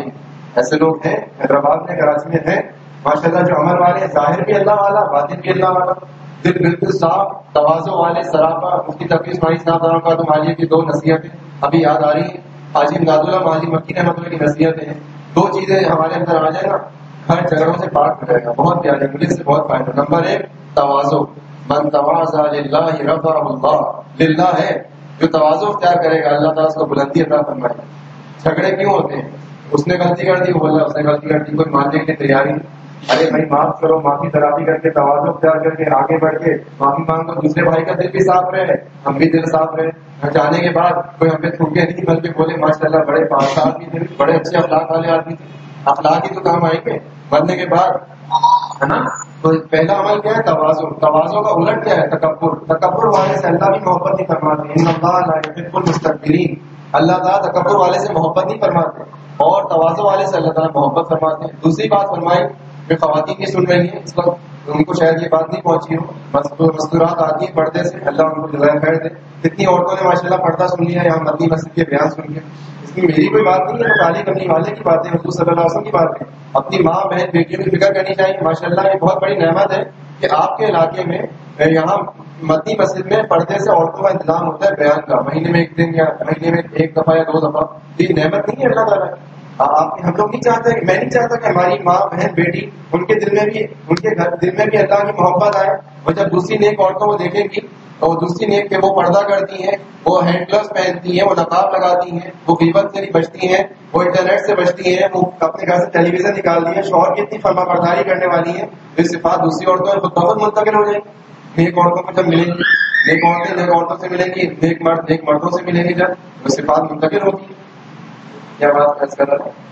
ایسے لوگ ہیں حیدرآباد میں، کراچی میں ہیں ماشاء اللہ، جو عمل والے ہیں، ظاہر بھی اللہ والا، باطن بھی اللہ والا، دل بالکل صاف، توازو والے، سراپا. مفتی تقی اسماعیل صاحب کا تو مالیہ کی دو نصیحتیں ابھی یاد آ رہی ہیں. حاجی امداد اللہ مالی مکی رحمۃ اللہ کی نصیحتیں ہیں. دو چیزیں ہمارے اندر آ جائے گا ہر جگہوں سے پاک ہو جائے گا. بہت پیارے، مجھے سے بہت فائدہ. نمبر ایک توازو، من تواضع للہ رفعہ اللہ. للہ ہے جو توازو اختیار کرے گا اللہ تعالیٰ اس کو بلندی عطا فرمائے گا. جھگڑے کیوں ہوتے ہیں؟ اس نے غلطی کر دی، وہ بولا اس نے غلطی کر دی، کوئی ماننے کی تیاری نہیں. ارے بھائی معاف کرو، معافی ترافی کر کے توازو اختیار کر کے آگے بڑھ کے معافی مانگو. دوسرے بھائی کا دل بھی صاف رہے، ہم بھی دل صاف رہے. جانے کے بعد کوئی ہمیں تھوکے نہیں بلکہ بولے ماشاء اللہ بڑے پانچ سال بھی تھے، بڑے اچھے اخلاق والے آدمی تھے. اخلاق ہی تو کام آئیں گے مرنے کے بعد، ہے نا. تو پہلا عمل کیا ہے؟ توازو. توازو کا الٹ کیا ہے؟ تکبر. تکبر والے سے اللہ بھی محبت نہیں فرماتے. ان اللہ لا یحب المستکبرین. اللہ تعالیٰ تکبر والے سے محبت نہیں فرماتے اور توازو والے سے اللہ تعالیٰ محبت فرماتے ہیں. دوسری بات فرمائی جو خواتین کی سن رہی ہیں اس وقت، ان کو شاید یہ بات نہیں پہنچی ہو، مستورات آتی ہیں پردے سے، اللہ ان کو جزائے خیر دے. کتنی عورتوں نے ماشاء اللہ پردہ سن لیا، یہاں مدنی مسجد کے بیان سن لیا. اس میں میری کوئی بات نہیں ہے، تعلیم کرنے والے کی بات ہے، حضور صلی اللہ علیہ وسلم کی بات ہے. اپنی ماں بہن بیٹیوں کی فکر کرنی چاہیے. ماشاء اللہ یہ بہت بڑی نعمت ہے کہ آپ کے علاقے میں یہاں مدنی مسجد میں پردے سے عورتوں کا انتظام ہوتا ہے بیان کا، مہینے میں ایک دن یا مہینے میں ایک دفعہ یا دو دفعہ. یہ نعمت نہیں ہے اللہ تعالیٰ. آپ ہم لوگ نہیں چاہتے، میں نہیں چاہتا کہ ہماری ماں بہن بیٹی ان کے دل میں بھی ان کے گھر دل میں بھی اللہ کی محبت آئے. اور جب دوسری نیک عورتوں کو دیکھیں گی اور دوسری نیک کہ وہ پردہ کرتی ہیں، وہ ہینڈ گلوز پہنتی ہیں، وہ نقاب لگاتی ہیں، وہ غیبت سے بھی بچتی ہیں، وہ انٹرنیٹ سے بچتی ہیں، وہ اپنے گھر سے ٹیلی ویژن نکال دی ہے، شوہر کی اتنی فرما برداری کرنے والی ہیں، یہ صفات دوسری عورتوں میں بہت منتقل ہو جائیں گی. نیک عورتوں کو جب ملیں گی، نیک عورتیں نیک عورتوں سے ملیں گی، نیک مرد نیک مردوں سے ملیں گی، جب وہ صفات منتقل ہوگی. کیا بات عرض کر رہا ہوں؟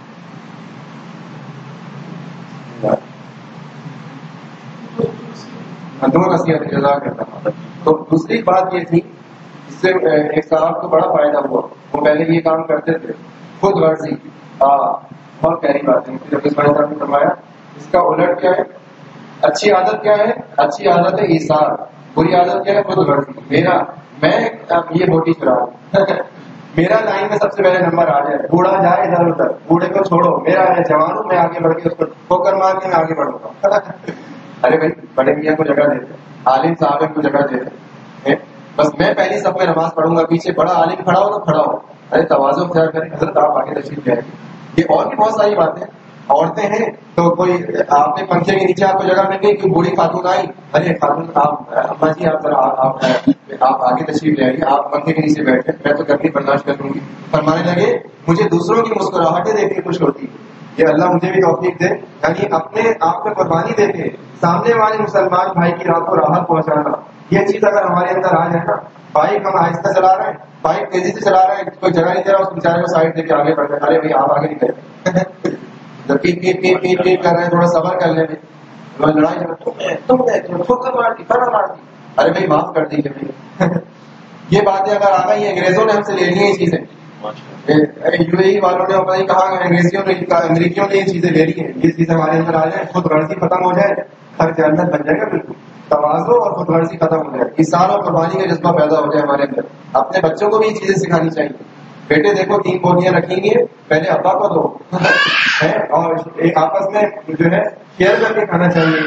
دو نصیحت جزا کرتا ہوں. تو دوسری بات یہ تھی، اس سے ایک صاحب کو بڑا فائدہ ہوا. وہ پہلے یہ کام کرتے تھے خود غرضی. بہت پیاری بات ہے جب صاحب نے فرمایا. اس کا الٹ کیا ہے؟ اچھی عادت کیا ہے؟ اچھی عادت ہے ایثار. بری عادت کیا ہے؟ خود غرضی. میرا میں یہ بوٹی چلا ہوں میرا لائن میں سب سے پہلے نمبر آ جائے، بوڑھا جائے ادھر ادھر، بوڑھے کو چھوڑو، میرا ہے جوان ہوں، میں آگے بڑھ کے اس کو ٹھوکر مار کے میں آگے بڑھوں گا. ارے بھائی بڑے میاں کو جگہ دیتے، عالم صاحب کو جگہ دیتے. بس میں پہلی سب میں نماز پڑھوں گا، پیچھے بڑا عالم کھڑا ہو تو کھڑا ہو. ارے توازو اختیار کریں حضرت، آپ آگے تشریف لے آئیں. یہ اور بھی بہت ساری باتیں. عورتیں ہیں تو کوئی آپ کے پنکھے کے نیچے آپ کو جگہ مل گئی، کوئی بوڑھی خاتون آئی، ارے خاتون آپ اما جی آپ ذرا آپ آپ آگے تشریف لے آئیے، آپ پنکھے کے نیچے بیٹھے، میں تو گرمی برداشت کر لوں گی. فرمانے لگے مجھے دوسروں کی مسکراہٹیں دیکھ کے خوش ہوتی ہے. یہ اللہ مجھے بھی توفیق دے، یعنی اپنے آپ میں قربانی دے کے سامنے والے مسلمان بھائی کی رات کو راحت پہنچانا. یہ چیز اگر ہمارے اندر آ جائے نا، بائک ہم آہستہ چلا رہے ہیں، بائک تیزی سے چلا رہے ہیں، کوئی جگہ نہیں دے رہا، اس بیچارے کو سائڈ دے کے آگے بڑھ رہے ہیں. ارے بھائی آپ آگے نہیں کریں، پیٹ پیٹ پیٹ پیٹ پیٹ کر رہے ہیں، تھوڑا صبر کر لیں. لڑائی تم مار دی فرا مار دی. ارے بھائی معاف کر دیجیے بھائی. یہ باتیں اگر آ گئی، انگریزوں نے ہم سے لے لی ہیں یہ چیزیں. یو اے ای والوں نے پتہ نہیں کہا، انگریزیوں نے امریکیوں نے یہ چیزیں لے لی ہیں. یہ چیزیں ہمارے اندر آ جائیں، خود غرضی ختم ہو جائے، ہر جنت بن جائے گا. بالکل توازو اور خود غرضی ختم ہو جائے، ایثار اور قربانی کا جذبہ پیدا ہو جائے ہمارے اندر. اپنے بچوں کو بھی یہ چیزیں سکھانی چاہیے. بیٹے دیکھو تین بولیاں رکھیں گے، پہلے ابا کو دو اور ایک آپس میں جو ہے شیئر کر کے کھانا چاہیے.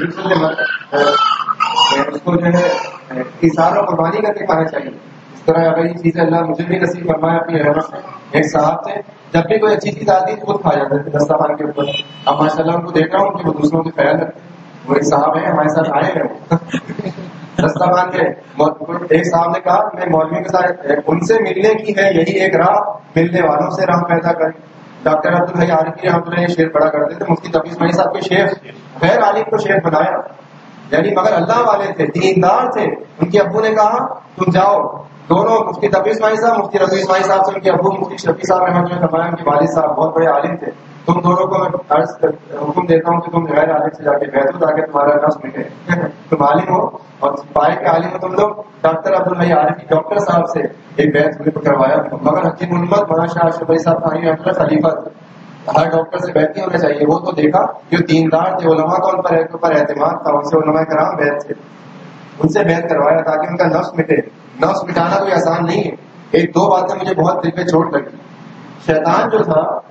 اس کو جو ہے ایثار اور قربانی کر کے کھانا چاہیے. اس طرح اگر یہ چیزیں اللہ مجھے بھی نصیب فرمایا اپنی رحمت سے. ایک صاحب تھے، جب بھی کوئی اچھی چیز آتی تھی خود کھا جاتے تھے دسترخوان کے اوپر. اب ماشاء اللہ ان کو دیکھ رہا ہوں کہ وہ دوسروں کے خیال رکھتے. وہ ایک صاحب ہیں ہمارے ساتھ آئے ہیں دسترخوان کے. ایک صاحب نے کہا میں مولوی کے ساتھ ان سے ملنے کی ہے یہی ایک راہ، ملنے والوں سے راہ پیدا کریں. ڈاکٹر عبدالحی عارفی رحمۃ اللہ یہ شعر پڑھا کرتے تھے. مفتی تقی اسماعیل صاحب کے شعر، غیر عالم کو شعر بنایا، یعنی مگر اللہ والے تھے، دیندار تھے. ان کے ابو نے کہا تم جاؤ. دونوں مفتی تقی اسماعیل صاحب مفتی رضوی اسماعیل صاحب سے ان کے ابو مفتی شفیع صاحب رحمۃ اللہ فرمایا ان کے والد صاحب بہت بڑے عالم تھے. تم دونوں کو میں عرض حکم دیتا ہوں کہ تم غیر عالم سے جا کے بیٹھو تاکہ تمہارا نفس مٹے. تم عالم ہو اور پائے کے عالم ہو تم لوگ. ڈاکٹر عبدالحی عارفی ڈاکٹر صاحب سے ایک بیعت کروایا، مگر حکیم الامت مولانا شاہ اشرف علی صاحب خانی رحمۃ اللہ خلیفہ ہر ڈاکٹر سے بیعت نہیں ہونا چاہیے. وہ تو دیکھا جو دیندار تھے، علماء کا ان پر پر اعتماد تھا، ان سے علماء کرام بیعت تھے، ان سے بیعت کروایا تاکہ ان کا نفس مٹے. نفس مٹانا کوئی آسان نہیں ہے. ایک دو باتیں مجھے بہت دل پہ چوٹ لگی. شیطان جو تھا،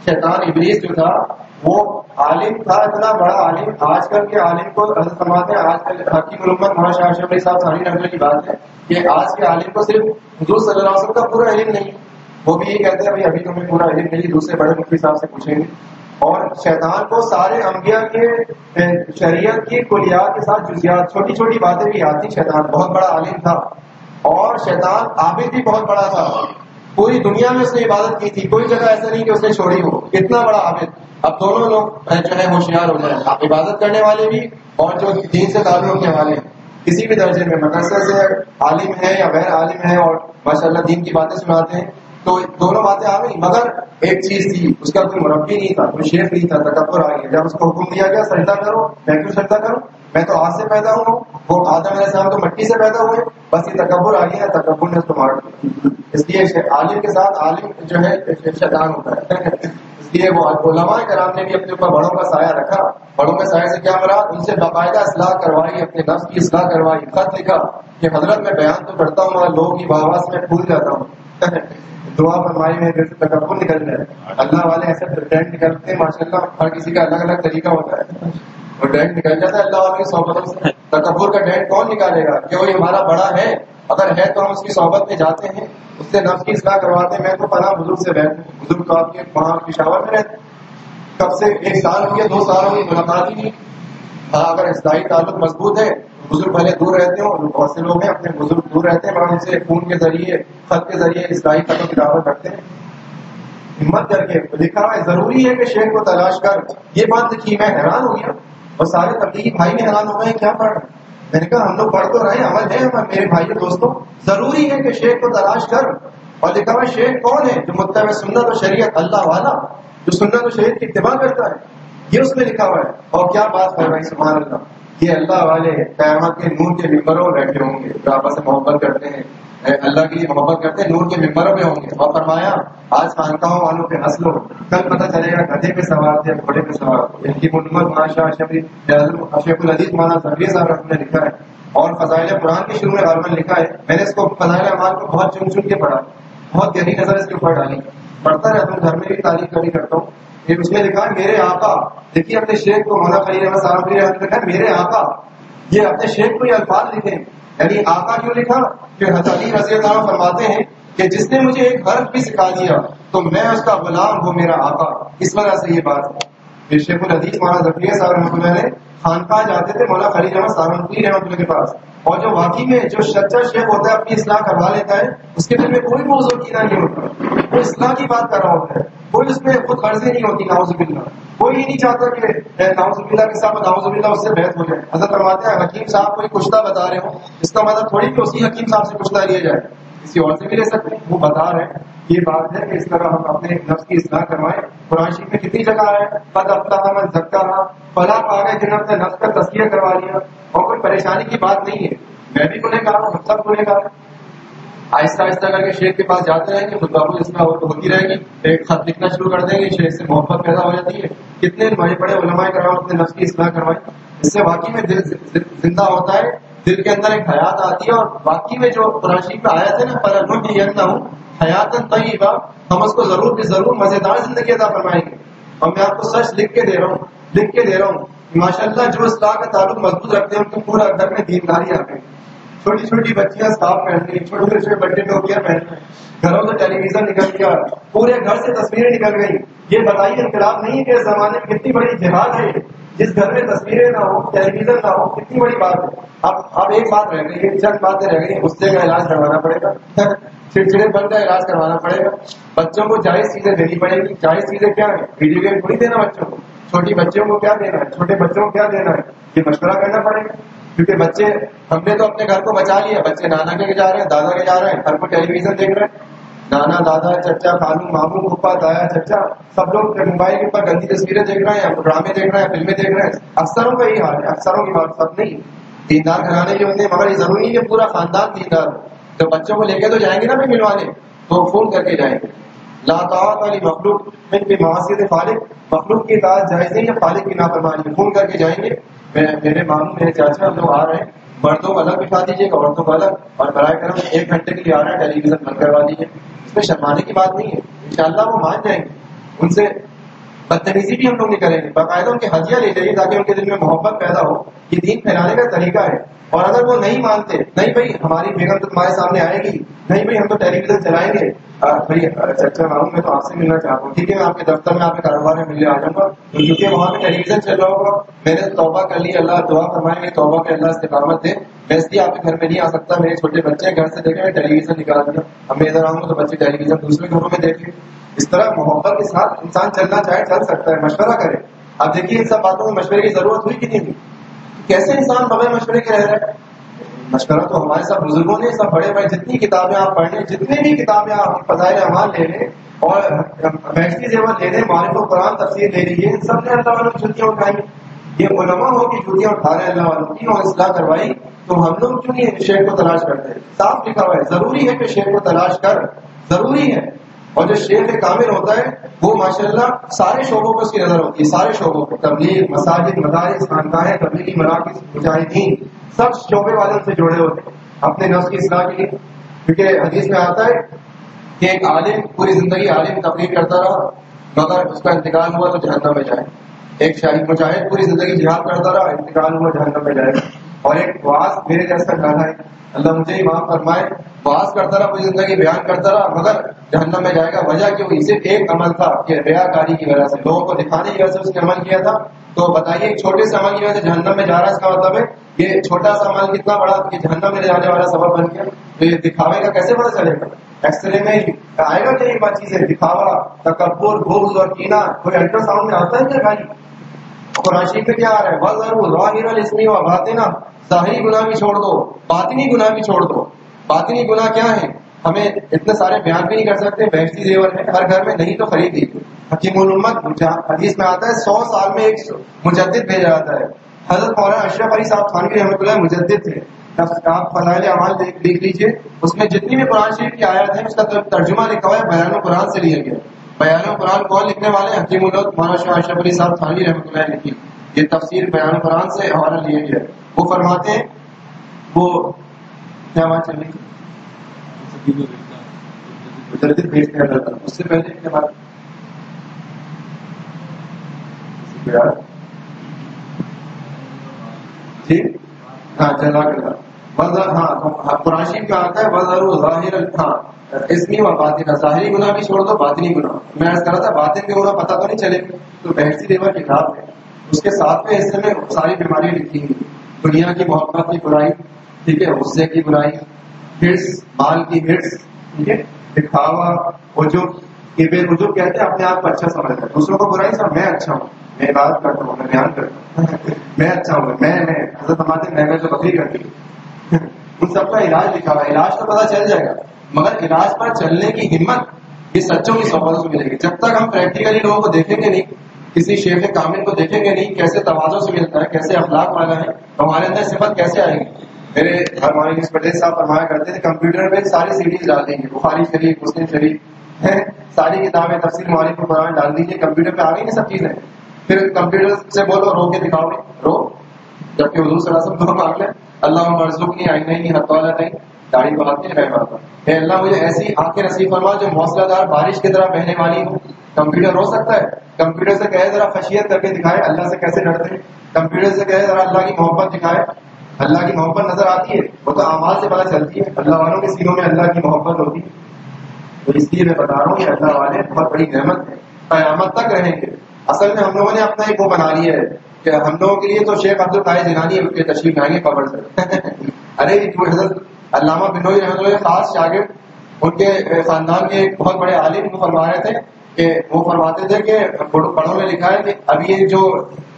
شیطان ابلیس جو تھا وہ عالم تھا، اتنا بڑا عالم. آج کل کے عالم کو حضرت فرماتے ہیں، آج کل حکیم الامت مولانا شاہ اشرف علی صاحب ساری رکھنے کی بات ہے کہ آج کے عالم کو صرف حضور صلی اللہ علیہ وسلم کا پورا علم نہیں، وہ بھی یہ کہتے ہیں بھائی ابھی تمہیں پورا علم نہیں، دوسرے بڑے مفتی صاحب سے پوچھیں گے. اور شیطان کو سارے انبیاء کے شریعت کی کلیات کے ساتھ جزیات چھوٹی چھوٹی باتیں بھی آتی. شیطان بہت بڑا عالم تھا اور شیطان عابد بھی بہت بڑا تھا. پوری دنیا میں اس نے عبادت کی تھی، کوئی جگہ ایسا نہیں کہ اس نے چھوڑی ہو. اتنا بڑا عابد. اب دونوں لوگ جو ہے ہوشیار ہو جائیں، آپ عبادت کرنے والے بھی اور جو دین سے تعلق رکھنے والے کسی بھی درجے میں مدرسے سے عالم ہے یا غیر عالم ہے اور ماشاء اللہ دین کی باتیں سناتے ہیں، تو دونوں باتیں آ گئی. مگر ایک چیز تھی، اس کا کوئی مربی نہیں تھا، کوئی شیخ نہیں تھا، تکبر آ گیا. جب اس کو حکم دیا گیا سجدہ کرو، میں کیوں سجدہ کروں، میں تو آج سے پیدا ہوں، وہ آدم علیہ السلام تو مٹی سے پیدا ہوئے. بس یہ تکبر آ گیا، تکبر نے اس کو مار دیا. اس لیے عالم کے ساتھ عالم جو ہے شیطان ہوتا ہے. اس لیے وہ علماء کرام نے بھی اپنے اوپر بڑوں کا سایہ رکھا. بڑوں کے سایہ سے کیا مراد، ان سے باقاعدہ اصلاح کروائی، اپنے نفس کی اصلاح کروائی. خط لکھا کہ حضرت میں بیان تو کرتا ہوں مگر لوگوں کی واہ واہ میں بھول جاتا ہوں. دعا فرمائی میں جیسے تکبر نکل جائے. اللہ والے ایسے ٹرینڈ نکلتے ہیں ماشاء اللہ، ہر کسی کا الگ الگ طریقہ ہوتا ہے. وہ ٹرینڈ نکل جاتا ہے اللہ والے کی صحبتوں سے. تکبر کا ٹرینڈ کون نکالے گا کہ وہ ہمارا بڑا ہے، اگر ہے تو ہم اس کی صحبت میں جاتے ہیں، اس سے نفس کی اصلاح کرواتے ہیں. میں تو پناہ بزرگ سے رہتا ہوں، بزرگ تو آپ کے وہاں پشاور میں رہتے، کب سے ایک سال ہو گیا، دو سال ہو گئی، ملاقات ہی نہیں. ہاں اگر اصلاحی تعلق مضبوط ہے، بزرگ بھلے دور رہتے ہوں، بہت سے لوگ ہیں اپنے بزرگ دور رہتے ہیں، مگر ان سے فون کے ذریعے خط کے ذریعے اصلاحی خطوں کی دعوت کرتے ہیں. ہمت کر کے لکھا ہے ضروری ہے کہ شیخ کو تلاش کر. یہ بات لکھی، میں حیران ہو گیا اور سارے تبلیغی بھائی بھی حیران ہو گئے کیا پڑھ رہے. میں نے کہا ہم لوگ پڑھ تو رہے ہیں، عمل ہے میرے بھائی دوستوں. ضروری ہے کہ شیخ کو تلاش کر. اور لکھا ہے شیخ کون ہے، جو متبع سنت و شریعت، اللہ والا جو سنت و شریعت کی اتباع کرتا ہے، یہ اس میں لکھا ہوا ہے. اور کیا بات کر رہے ہیں، سبحان اللہ. یہ اللہ والے قیامت کے نور کے ممبروں بیٹھے ہوں گے جو آپس سے محبت کرتے ہیں، اللہ کے لیے محبت کرتے ہیں، نور کے ممبروں میں ہوں گے. اور فرمایا آج خانقاہوں والوں پہ ہنس لو، کل پتہ چلے گا گدھے پہ سوار تھے گھوڑے پہ سوار. ان کی منمت ماشاء اشرف العزیز مولانا زکریا صاحب رحمۃ نے لکھا ہے. اور فضائل قرآن کے شروع میں غالباً لکھا ہے. میں نے اس کو فضائل اعمال کو بہت چن چن کے پڑھا، بہت گہری نظر اس کے اوپر ڈالی، پڑھتا رہتا ہوں، گھر میں بھی تعلیم کبھی کرتا ہوں. پھر اس میں لکھا ہے میرے آقا. دیکھیے اپنے شیخ کو مولانا خلیل احمد صاحب نے لکھا ہے میرے آقا. یہ اپنے شیخ کو یہ الفاظ لکھے، یعنی آقا کیوں لکھا کہ حضرت علی رضی اللہ عنہ فرماتے ہیں کہ جس نے مجھے ایک حرف بھی سکھا دیا تو میں اس کا غلام ہوں، میرا آقا. اس وجہ سے یہ بات ہے. پھر شیخ الحدیث مولانا زکریا صاحب رحمۃ اللہ نے خانقاہ جاتے تھے مولانا خلیل احمد سہارنپوری رحمۃ اللہ کے پاس، اور جو واقعی میں جو سچا شیخ ہوتا ہے اپنی اصلاح کروا لیتا ہے، اس کے دل میں کوئی موضوع کینا نہیں ہوتا، وہ اصلاح کی بات کر رہا ہوتا ہے، کوئی اس میں خود غرضی نہیں ہوتی. نعوذ باللہ، کوئی یہ نہیں چاہتا کہ نعوذ باللہ کے ساتھ نعوذ باللہ اس سے بحث ہو جائے. حضرت فرماتے ہیں حکیم صاحب کوئی کشتہ بتا رہے ہو، اس کا مطلب تھوڑی کہ اسی حکیم صاحب سے کشتہ لیا جائے، کسی اور سے بھی لے سکتے ہیں. وہ بتا رہے ہیں یہ بات ہے کہ اس طرح ہم اپنے نفس کی اصلاح کروائیں. قرآن شریف میں کتنی جگہ ہے قد افلح من زکاہا، فلاح پا گئے جنہوں نے نفس کا تزکیہ کروا لیا. اور کوئی پریشانی کی بات نہیں ہے. میں بھی گنہ گار ہوں، ہم سب گنہ گار ہیں. آہستہ آہستہ کر کے شیخ کے پاس جاتے رہیں گے، مطلب اصلاح ہوتی رہے گی. ایک خط لکھنا شروع کر دیں گے، شیخ سے محبت پیدا ہو جاتی ہے. کتنے بڑے بڑے علماء کرام اپنے نفس کی اصلاح کروائی. اس سے واقعی میں دل زندہ ہوتا ہے، دل کے اندر ایک حیات آتی ہے. اور واقعی میں جو قرآن شریف میں آیا تھا نا فَلَنُحْيِيَنَّهُمْ حَيَاتًا طَيِّبَةً، ہم اس کو ضرور بھی ضرور مزیدار زندگی عطا فرمائیں گے. اور میں آپ کو سچ لکھ کے دے رہا ہوں، لکھ کے دے رہا ہوں ماشاء اللہ جو اصلاح کا تعلق مضبوط رکھتے ہیں ان کو پورا گھر میں دینداری آ گئی. چھوٹی چھوٹی بچیاں اسکارف پہن گئی، چھوٹے چھوٹے بچے ٹوپیاں پہن گئے، گھروں سے ٹیلی ویژن نکل گیا، پورے گھر سے تصویریں نکل گئی. یہ بتائیے انقلاب نہیں ہے کہ اس زمانے میں کتنی بڑی جہاد ہے. جس گھر میں تصویریں نہ ہو، ٹیلی ویژن نہ ہو، کتنی بڑی بات ہے. اب اب ایک بات رہ گئی ہے، چند باتیں رہ گئی. غصے کا علاج کروانا پڑے گا، چڑچڑے پن کا علاج کروانا پڑے گا. بچوں کو جائز چیزیں دینی پڑے گی. جائز چیزیں کیا ہے؟ ویڈیو گیم تھوڑی دینا بچوں کو. چھوٹی بچوں کو کیا دینا ہے، چھوٹے بچوں کو کیا دینا ہے، یہ مشورہ کرنا پڑے گا. کیونکہ بچے، ہم نے تو اپنے گھر کو بچا لیا، بچے نانا کے جا رہے ہیں، دادا کے جا رہے ہیں، ہر کو ٹیلی ویژن دیکھ رہے ہیں. نانا دادا چچا خالو ماموں پھپھا تایا چچا سب لوگ موبائل کے اوپر گندی تصویریں دیکھ رہے ہیں، ڈرامے دیکھ رہے ہیں، فلمیں دیکھ رہے ہیں. اکثروں کا یہی حال ہے، اکثروں کی بات سب نہیں. دیندار گھرانے کے بندے، مگر یہ ضروری نہیں کہ پورا خاندان دیندار ہو. تو بچوں کو لے کے تو جائیں گے نا بھی ملوانے، تو فون کر کے جائیں گے. لا طاعت لمخلوق فی معصیت خالق، مخلوق کی اطاعت جائز نہیں ہے، خالق کی نافرمانی. فون کر کے جائیں گے، میرے ماموں میرے چاچا لوگ آ رہے ہیں، مردوں کو الگ بٹھا دیجیے گا، عورتوں کو الگ، اور برائے کرم ایک گھنٹے کے لیے آ رہا ہے ٹیلی ویژن بند کروا دیجیے. اس میں شرمانے کی بات نہیں ہے، انشاءاللہ وہ مان جائیں گے. ان سے بدتمیزی بھی ہم لوگ نہیں کریں گے، باقاعدہ ان کے ہدیہ لے جائیے تاکہ ان کے دل میں محبت پیدا ہو. یہ دین پھیلانے کا طریقہ ہے. اور اگر وہ نہیں مانتے، نہیں بھائی ہماری بیگم تو تمہارے سامنے آئے گی، نہیں بھائی ہم تو ٹیلی ویژن چلائیں گے، بھائی چچا معلوم میں تو آپ سے ملنا چاہتا ہوں، ٹھیک ہے میں آپ کے دفتر میں آپ کے کاروبار میں ملنے آ جاؤں گا، کیونکہ وہاں پہ ٹیلی ویژن چل رہا ہوگا، میں نے توبہ کر لی، اللہ دعا فرمائے میری توبہ کے اللہ استقامت دے، میں اس لیے آپ کے گھر میں نہیں آ سکتا، میرے چھوٹے بچے گھر سے دیکھیں میں ٹیلی ویژن نکال دیا، اب میں ادھر آؤں گا تو بچے ٹیلی ویژن دوسرے گھروں میں دیکھیں. اس طرح محبت کے ساتھ انسان چلنا چاہے چل سکتا ہے، مشورہ کرے. اب دیکھیے ان سب باتوں میں مشورے کی ضرورت ہوئی کہ نہیں ہوئی؟ کیسے انسان بغیر مشورے کے رہ رہا ہے؟ مشورہ تو ہمارے سب بزرگوں نے، سب بڑے بڑے جتنی کتابیں آپ پڑھ لیں، جتنی بھی کتابیں آپ فضائل اعمال لے لیں اور بیشتی زیور لے لیں، معرفت و قرآن تفسیر لے لیجیے، ان سب نے اللہ والوں کی چھٹیاں اٹھائی. یہ علماء ہو کی چھٹیاں اٹھا رہے ہیں اللہ والوں کی اور اصلاح کروائی، تو ہم لوگ کیوں نہیں شیخ کو تلاش کرتے؟ صاف لکھا ہوا ہے ضروری ہے کہ شیخ کو تلاش کر، ضروری ہے. اور جو شیخ کامل ہوتا ہے وہ ماشاءاللہ سارے شعبوں پر اس کی نظر ہوتی ہے، سارے شعبوں پر، تبلیغ، مساجد، مدارس، خانقاہیں، تبلیغی مراکز، مجاہدین، سب شعبے والوں سے جڑے ہوتے ہیں اپنے نفس کی اصلاح کے لیے. کیونکہ حدیث میں آتا ہے کہ ایک عالم پوری زندگی عالم تبلیغ کرتا رہا مگر اس کا انتقال ہوا تو جہنم میں جائے. ایک شاہد مجاہد پوری زندگی جہاد کرتا رہا، انتقال ہوا جہنم میں جائے. اور ایک واعظ میرے جیسا گانا ہے، اللہ مجھے ہی معاف فرمائے، واعظ کرتا رہا پوری زندگی بیان کرتا رہا مگر جہنم میں جائے گا. وجہ کیوں؟ صرف ایک عمل تھا کہ ریاکاری کی وجہ سے، لوگوں کو دکھانے کی وجہ سے اس نے عمل کیا تھا. تو بتائیے ایک چھوٹے سے عمل کی وجہ سے جہنم میں جا رہا ہے، اس کا مطلب ہے یہ چھوٹا سا عمل کتنا بڑا کہ جہنم میں جانے والا سبب بن گیا. تو یہ دکھاوے کا کیسے پتہ چلے گا؟ ایکس رے میں آئے گا کہ ایک بات چیزیں دکھاوا، تکبر، بغض اور کینہ کوئی الٹرا ساؤنڈ میں آتا ہے کیا بھائی؟ قرآن شریف میں کیا آ رہا ہے؟ وَذَرُوا ظَاهِرَ الْإِثْمِ وَبَاطِنَهُ، ظاہری گناہ بھی چھوڑ دو، باطنی گناہ بھی چھوڑ دو. باطنی گناہ کیا ہے؟ ہمیں اتنے سارے بیان بھی نہیں کر سکتے، بہشتی زیور ہے ہر گھر میں، نہیں تو خرید لیجیے. حکیم الامت حدیث میں آتا ہے سو سال میں ایک مجدد بھیجا جاتا ہے. حضرت مولانا اشرف علی صاحب تھانوی رحمۃ اللہ مجدد تھے. آپ فضائل اعمال دیکھ لیجیے، اس میں جتنی بھی قرآن شریف کی آیات ہیں اس کا ترجمہ لکھا ہوا ہے، بیان القرآن سے لیا گیا. بیان القرآن کون لکھنے والے ہیں؟ حکیم الامت مولانا اشرف علی صاحب تھانوی رحمۃ اللہ نے لکھی. یہ تفسیر بیان القرآن سے حوالہ لیا گیا. وہ فرماتے ہیں، وہ کیا بات چل رہی ہے؟ مجدد بھیجتے ہیں اللہ، اس سے پہلے کے بعد ٹھیک ہاں جزاک اللہ. وزر ہاں قرآن شریف کا آتا ہے وزر ظاہر ہاں اسمی و باطن، ظاہری گناہ بھی چھوڑ دو، باطنی گناہ. میں عرض کر رہا تھا باطن کے گناہ پتہ تو نہیں چلے گا. تو بہشتی زیور کتاب ہے، اس کے ساتویں حصے میں ساری بیماریاں لکھی ہوئی، دنیا کی محبت کی برائی، ٹھیک ہے، غصے کی برائی، ہرس، مال کی ہرس، ٹھیک ہے، دکھاوا، عجب. یہ بے عجب کہتے ہیں اپنے آپ کو اچھا سمجھتا ہے، دوسروں کو برائی سمجھ، میں اچھا ہوں، میں عبادت کرتا ہوں، میں بیان کرتا ہوں، میں اچھا ہوں، میں میں حضرت ہمارے میں میں جو بکری کرتی ہوں. ان سب کا علاج لکھا ہوا ہے. علاج تو پتہ چل جائے گا مگر علاج پر چلنے کی ہمت یہ سچوں کی صحبت سے ملے گی. جب تک ہم پریکٹیکلی لوگوں کو دیکھیں گے نہیں، کسی شیخ کامل کو دیکھیں گے نہیں، کیسے تواضع سے ملتا ہے، کیسے اخلاق والا ہے، تو ہمارے اندر صفت کیسے آئے گی. میرے ہمارے نیوز پٹیل صاحب فرمایا کرتے تھے کمپیوٹر پہ ساری سیریز ڈال دیں گے، بخاری شریف، مسلم شریف، ساری کتابیں، تفسیر معارف قرآن ڈال دیجیے، کمپیوٹر پہ آ گئی نا سب چیزیں. پھر کمپیوٹر سے بولو رو کے دکھاؤ گے، رو، جبکہ حضور صلی اللہ علیہ وسلم مانگ لیں اللہ مرزقنی عینین حتوالتین، داڑھی بڑھاتے ہیں رہے بات. اے اللہ مجھے ایسی آنکھیں نصیب فرما جو موصلہ دار بارش کی طرح بہنے والی ہو. کمپیوٹر رو سکتا ہے؟ کمپیوٹر سے کہے ذرا خشیت کر کے دکھائے اللہ سے کیسے ڈرتے ہیں. کمپیوٹر سے کہے ذرا اللہ کی محبت دکھائے، اللہ کی محبت نظر آتی ہے، وہ تو اعمال سے پتہ چلتی ہے. اللہ والوں کے سینوں میں اللہ کی محبت ہوتی ہے. تو اس لیے میں بتا رہا ہوں کہ اللہ والے بہت بڑی نعمت ہے، قیامت تک رہیں گے. اصل میں ہم لوگوں نے اپنا ایک وہ بنا لیا ہے کہ ہم لوگوں کے لیے تو شیخ عبد القادر جیلانی ان کے تشریف لائیں گے قبر سے. ارے حضرت علامہ بنوئی رحمۃ اللہ خاص شاگرد، ان کے خاندان کے ایک بہت بڑے عالم وہ فرما رہے تھے کہ وہ فرماتے تھے کہ پڑھوں میں لکھا ہے کہ اب یہ جو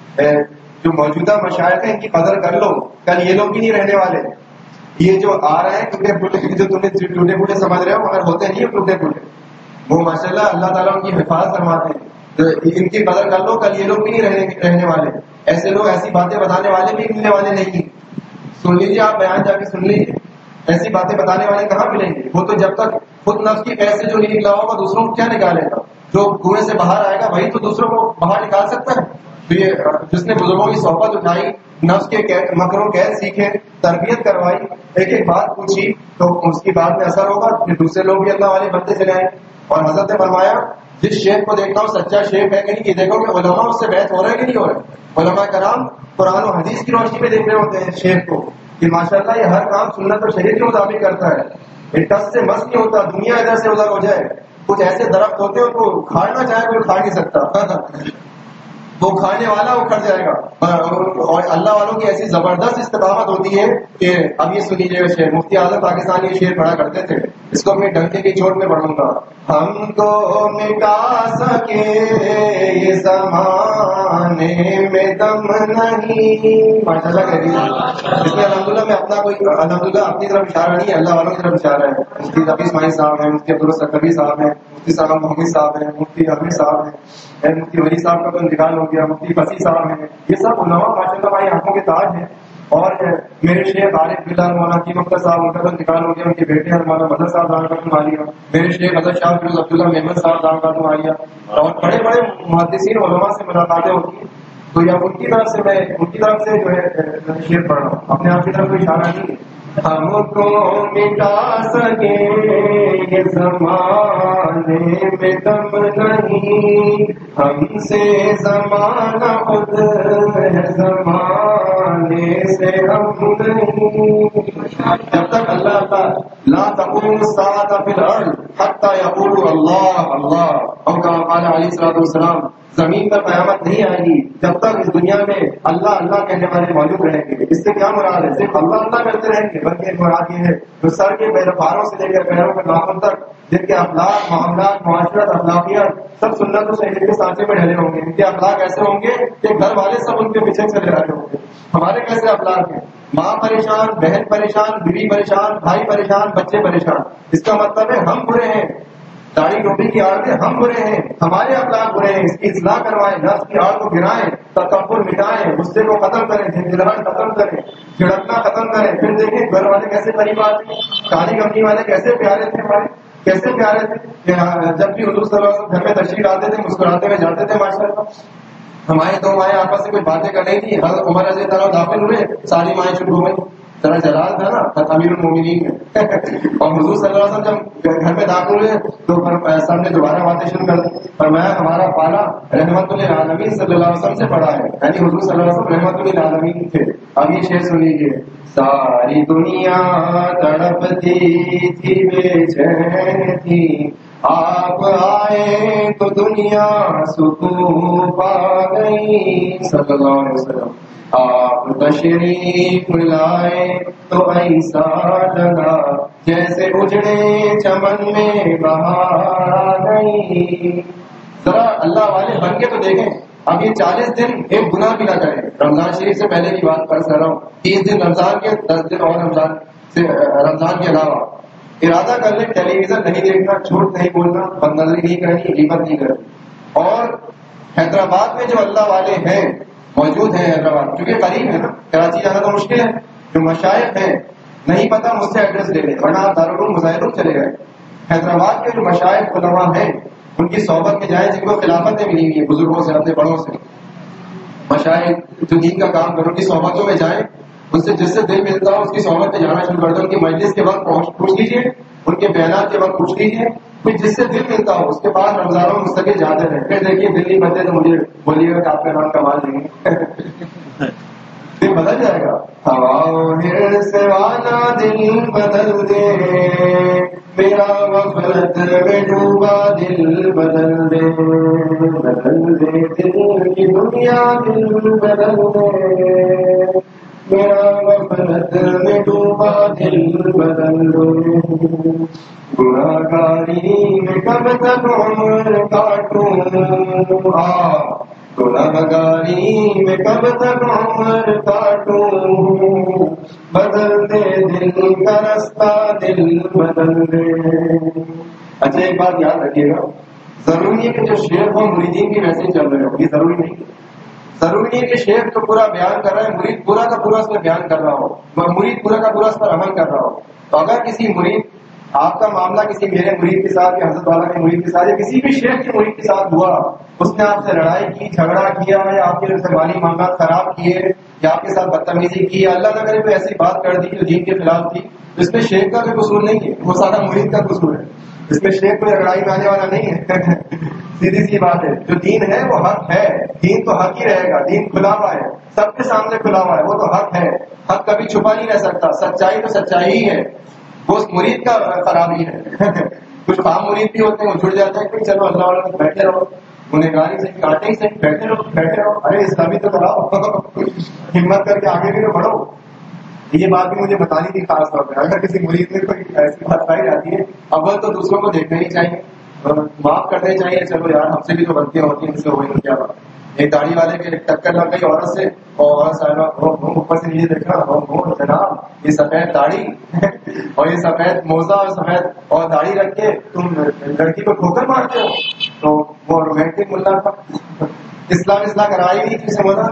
جو موجودہ مشائخ ہیں ان کی قدر کر لو، کل یہ لوگ بھی نہیں رہنے والے. یہ جو آ رہے ہیں ٹوٹے پھوٹے، جو تمہیں ٹوٹے پھوٹے سمجھ رہے ہو مگر ہوتے نہیں ٹوٹے پھوٹے، وہ ماشاء اللہ اللہ تعالیٰ ان کی حفاظت فرماتے ہیں. ان کی قدر کر لو، کل یہ لوگ بھی نہیں رہنے رہنے والے. ایسے لوگ ایسی باتیں بتانے والے بھی ملنے والے نہیں. سن لیجیے آپ بیان جا کے سن لیجیے، ایسی باتیں بتانے والے کہاں ملیں گے. وہ تو جب تک خود نفس کی قید سے جو نہیں نکلا ہوگا دوسروں کو کیا نکالے گا. جو کنویں سے باہر آئے گا وہی تو دوسروں کو باہر نکال سکتا ہے. تو یہ جس نے بزرگوں کی صحبت اٹھائی، نفس کے مکروں قید سیکھے، تربیت کروائی، ایک ایک بات پوچھی، تو اس کی بات میں اثر ہوگا، پھر دوسرے لوگ بھی اللہ والے بنتے چلے آئے. اور حضرت نے فرمایا جس شیخ کو دیکھتا ہوں سچا شیخ ہے کہ نہیں، یہ دیکھو کہ علماء اس سے بیعت ہو رہا ہے کہ نہیں ہو رہا ہے. علماء کرام قرآن و حدیث کی روشنی میں دیکھ رہے ہوتے ہیں شیخ کو کہ ماشاءاللہ یہ ہر کام سنت اور شریعت کے مطابق کرتا ہے. یہ ٹس سے مس نہیں ہوتا، دنیا ادھر سے ادھر ہو جائے. کچھ ایسے درخت ہوتے ہیں ان کو کھاڑنا چاہے کوئی کھاڑ نہیں سکتا، وہ کھانے والا وہ کھڑ جائے گا. اور اللہ والوں کی ایسی زبردست استقامت ہوتی ہے کہ اب یہ سنیجیے گا شعر، مفتی اعظم پاکستان یہ شعر پڑھا کرتے تھے، اس کو اپنے ڈنکے کی چوٹ میں پڑھوں گا. ہم کو مٹا سکے یہ زمانے میں دم نہیں. ماشاء اللہ کہہ دیجیے اس میں الحمدللہ میں اپنا کوئی الحمدللہ اپنی طرف اشارہ نہیں ہے، اللہ والوں کی طرف اشارہ ہے. مفتی رفیع اسماعیل صاحب ہیں، مفتی عبدالستقبی صاحب ہیں، مفتی صاحب محمد صاحب ہیں، مفتی حمید صاحب ہیں، مفتی ولی صاحب کا تو انتقال ہو گیا، مفتی فصیح صاحب ہیں. یہ سب علماء ماشاءاللہ ہماری آنکھوں کے تاج ہیں. اور میرے شیخ عارف بلال مولانا کی مختار صاحب ان کا تو انتقال ہو گیا، ان کے بیٹے مولانا مدر صاحب دان کا مالیہ، میرے شیخ حضرت شاہ فیروز عبداللہ محمد صاحب دان کا مالیہ، اور بڑے بڑے محدثین علماء سے ملاقاتیں ہوتی ہیں. تو یا ان کی طرف سے میں ان کی طرف سے جو ہے شعر پڑھ رہا ہوں، اپنے آپ کی طرف کوئی اشارہ نہیں ہے. ہم کو مٹا سکے یہ زمانے میں دم نہیں، ہم سے زمانہ خود ہے زمانے سے ہم نہیں. جب تک اللہ کا لا تقوم الساعة في الارض حتى يقول اللہ اللہ، اور کما قال علیہ الصلوۃ والسلام، زمین پر قیامت نہیں آئے گی جب تک اس دنیا میں اللہ اللہ کہنے والے موجود رہیں گے. اس سے کیا مراد ہے؟ صرف اللہ اللہ کرتے رہیں گے، بلکہ مراد یہ ہے جو سر کے پاروں سے لے کر پیروں کے ناخن تک جن کے اخلاق، معاملات، معاشرت، اخلاقیات سب سنت و شریعت کے سانچے میں ڈھلے ہوں گے. ان کے اخلاق ایسے ہوں گے کہ گھر والے سب ان کے پیچھے چلے رہے ہوں گے. ہمارے کیسے اخلاق ہیں؟ ماں پریشان، بہن پریشان، بیوی پریشان، بھائی پریشان، بچے پریشان. اس کا مطلب ہے ہم برے ہیں، داڑھی ٹوپی کی آڑ میں ہم برے ہیں، ہمارے اخلاق برے ہیں. اس کی اصلاح کروائیں، نفس کی آڑ کو گرائیں، تکبر مٹائیں، غصے کو ختم کریں، جھنجھلاہٹ ختم کریں، چھڑکنا ختم کریں. پھر دیکھیں گھر والے کیسے قریب آتے ہیں، کالی کمپنی والے کیسے پیارے تھے ہمارے، کیسے پیارے تھے. جب بھی حضور صلی اللہ علیہ وسلم گھر میں تشریف آتے تھے مسکراتے ہوئے جاتے تھے. ماشاء اللہ ہمارے دو مائیں آپس سے کوئی باتیں کر رہی تھی، حضرت عمر رضی اللہ عنہ داخل ہوئے، ساری مائیں چپ ہو گئی. ذرا جلال تھا نا امیر المومنین میں. اور حضور صلی اللہ علیہ وسلم جب گھر میں داخل ہوئے تو سب نے دوبارہ باتیں شروع کر دی. فرمایا ہمارا پالا رحمت للعالمین صلی اللہ علیہ وسلم سے پڑا ہے، یعنی حضور صلی اللہ علیہ وسلم رحمت للعالمین تھے. اب یہ شعر سن لیجیے. ساری دنیا تڑپتی تھی بے چین تھی، آپ آئے تو دنیا سکون پا گئی. صلی اللہ علیہ وسلم آپ تشریف لائے تو ایسا لگا جیسے اجڑے چمن میں بہار آ گئی. ذرا اللہ والے بن کے تو دیکھیں. اب یہ چالیس دن ایک گناہ بھی نہ کریں. رمضان شریف سے پہلے کی بات کر رہا ہوں، تیس دن رمضان کے، دس دن اور رمضان سے رمضان کے علاوہ ارادہ کر لیں ٹیلی ویژن نہیں دیکھنا، جھوٹ نہیں بولنا، بد نظری نہیں کرنی، غیبت نہیں کرنی. اور حیدرآباد میں جو اللہ والے ہیں موجود ہیں، حیدرآباد کیونکہ قریب ہے نا، کراچی جانا تو مشکل ہے، جو مشائخ ہیں نہیں پتا مجھ سے ایڈریس لے لیں، ورنہ آپ دارالعلوم مظاہروں چلے گئے. حیدرآباد کے جو مشائخ علماء ہیں ان کی صحبت میں جائیں، جن کو خلافتیں ملی ہوئی ہیں بزرگوں سے، اپنے بڑوں سے. مشائخ جو دین کا کام کریں ان کی صحبتوں میں جائیں، ان سے جس سے دل ملتا ہو اس کی صحبت میں جانا شروع کر دیں. ان کی مجلس کے وقت پوچھ لیجیے، ان کے بیانات کے وقت پوچھ لیجیے، پھر جس سے دل ملتا ہو اس کے بعد رمضانوں میں مستقل جاتے رہے. پھر دیکھیے دلی بچے تو مجھے بولیے گا کہ آپ کا نام کمال دیں گے، دل بدل جائے گا. ہوا سے والا دل بدل دے میرا، غفلت میں ڈوبا دل بدل دے، بدل دے دل کی دنیا، دل بدل دے میرا، غفلت میں ڈوبا دل بدل دے. گناہگاری میں کب تک عمر کاٹوں، گناہگاری میں کب تک عمر کاٹوں، بدل دے دل کا رستہ، دل بدل دے. اچھا ایک بات یاد رکھیے گا، ضروری ہے کہ جو شیخ ہو مریدین کی ویسے چل رہے ہو، یہ ضروری نہیں. ضروری نہیں کہ شیخ جو پورا بیان کر رہا ہے مرید پورا کا پورا اس میں بیان کر رہا ہو، مرید پورا کا پورا اس پر عمل کر رہا ہو. تو اگر کسی مرید آپ کا معاملہ کسی میرے مرید کے ساتھ یا حضرت والا کے مرید کے ساتھ یا کسی بھی شیخ کے مرید کے ساتھ ہوا، اس نے آپ سے لڑائی کی، جھگڑا کیا یا آپ کے سے مالی معاملات خراب کیے یا آپ کے ساتھ بدتمیزی کی، اللہ نہ کرے کوئی ایسی بات کر دی جو دین کے خلاف تھی، تو اس میں شیخ کا کوئی قصور نہیں ہے، وہ سارا مرید کا قصور ہے. اس میں شیخ کوئی لڑائی میں آنے والا نہیں ہے. سیدھی سی بات ہے, جو دین ہے وہ حق ہے, دین تو حق ہی رہے گا, دین کھلا ہوا ہے, سب کے سامنے کھلا ہوا ہے, وہ تو حق ہے, حق کبھی چھپا نہیں رہ سکتا, سچائی تو سچائی ہی ہے, وہ اس مرید کا خرابی ہے. کچھ خام مرید بھی ہوتے ہیں, وہ جڑ جاتے ہیں کہ چلو اللہ والوں میں بیٹھے رہو, انہیں گاڑی سے کاٹے ہی سے بیٹھے رہو بیٹھے رہو, ارے اسلامی تو کراؤ, ہمت کر کے آگے بھی تو بڑھو. یہ بات بھی مجھے بتانی تھی خاص طور پہ, اگر کسی مرید میں کوئی ایسی بات پائی جاتی ہے, اول تو دوسروں کو دیکھنا ہی چاہیے, معاف کرنا ہی چاہیے, چلو یار ہم سے بھی تو غلطیاں ہوتی ہیں, ان سے ہوئی کیا بات. ایک داڑھی والے کے ٹکر لگ گئی عورت سے, اور عورت صاحبہ اوپر سے نیچے دیکھ رہا, جناب یہ سفید داڑھی اور یہ سفید موزہ اور سفید اور داڑھی رکھ کے تم لڑکی کو ٹھوکر مارتے ہو. تو وہ رومانٹک ملا تھا, اسلام اسلام کرائی نہیں تھی, سمجھا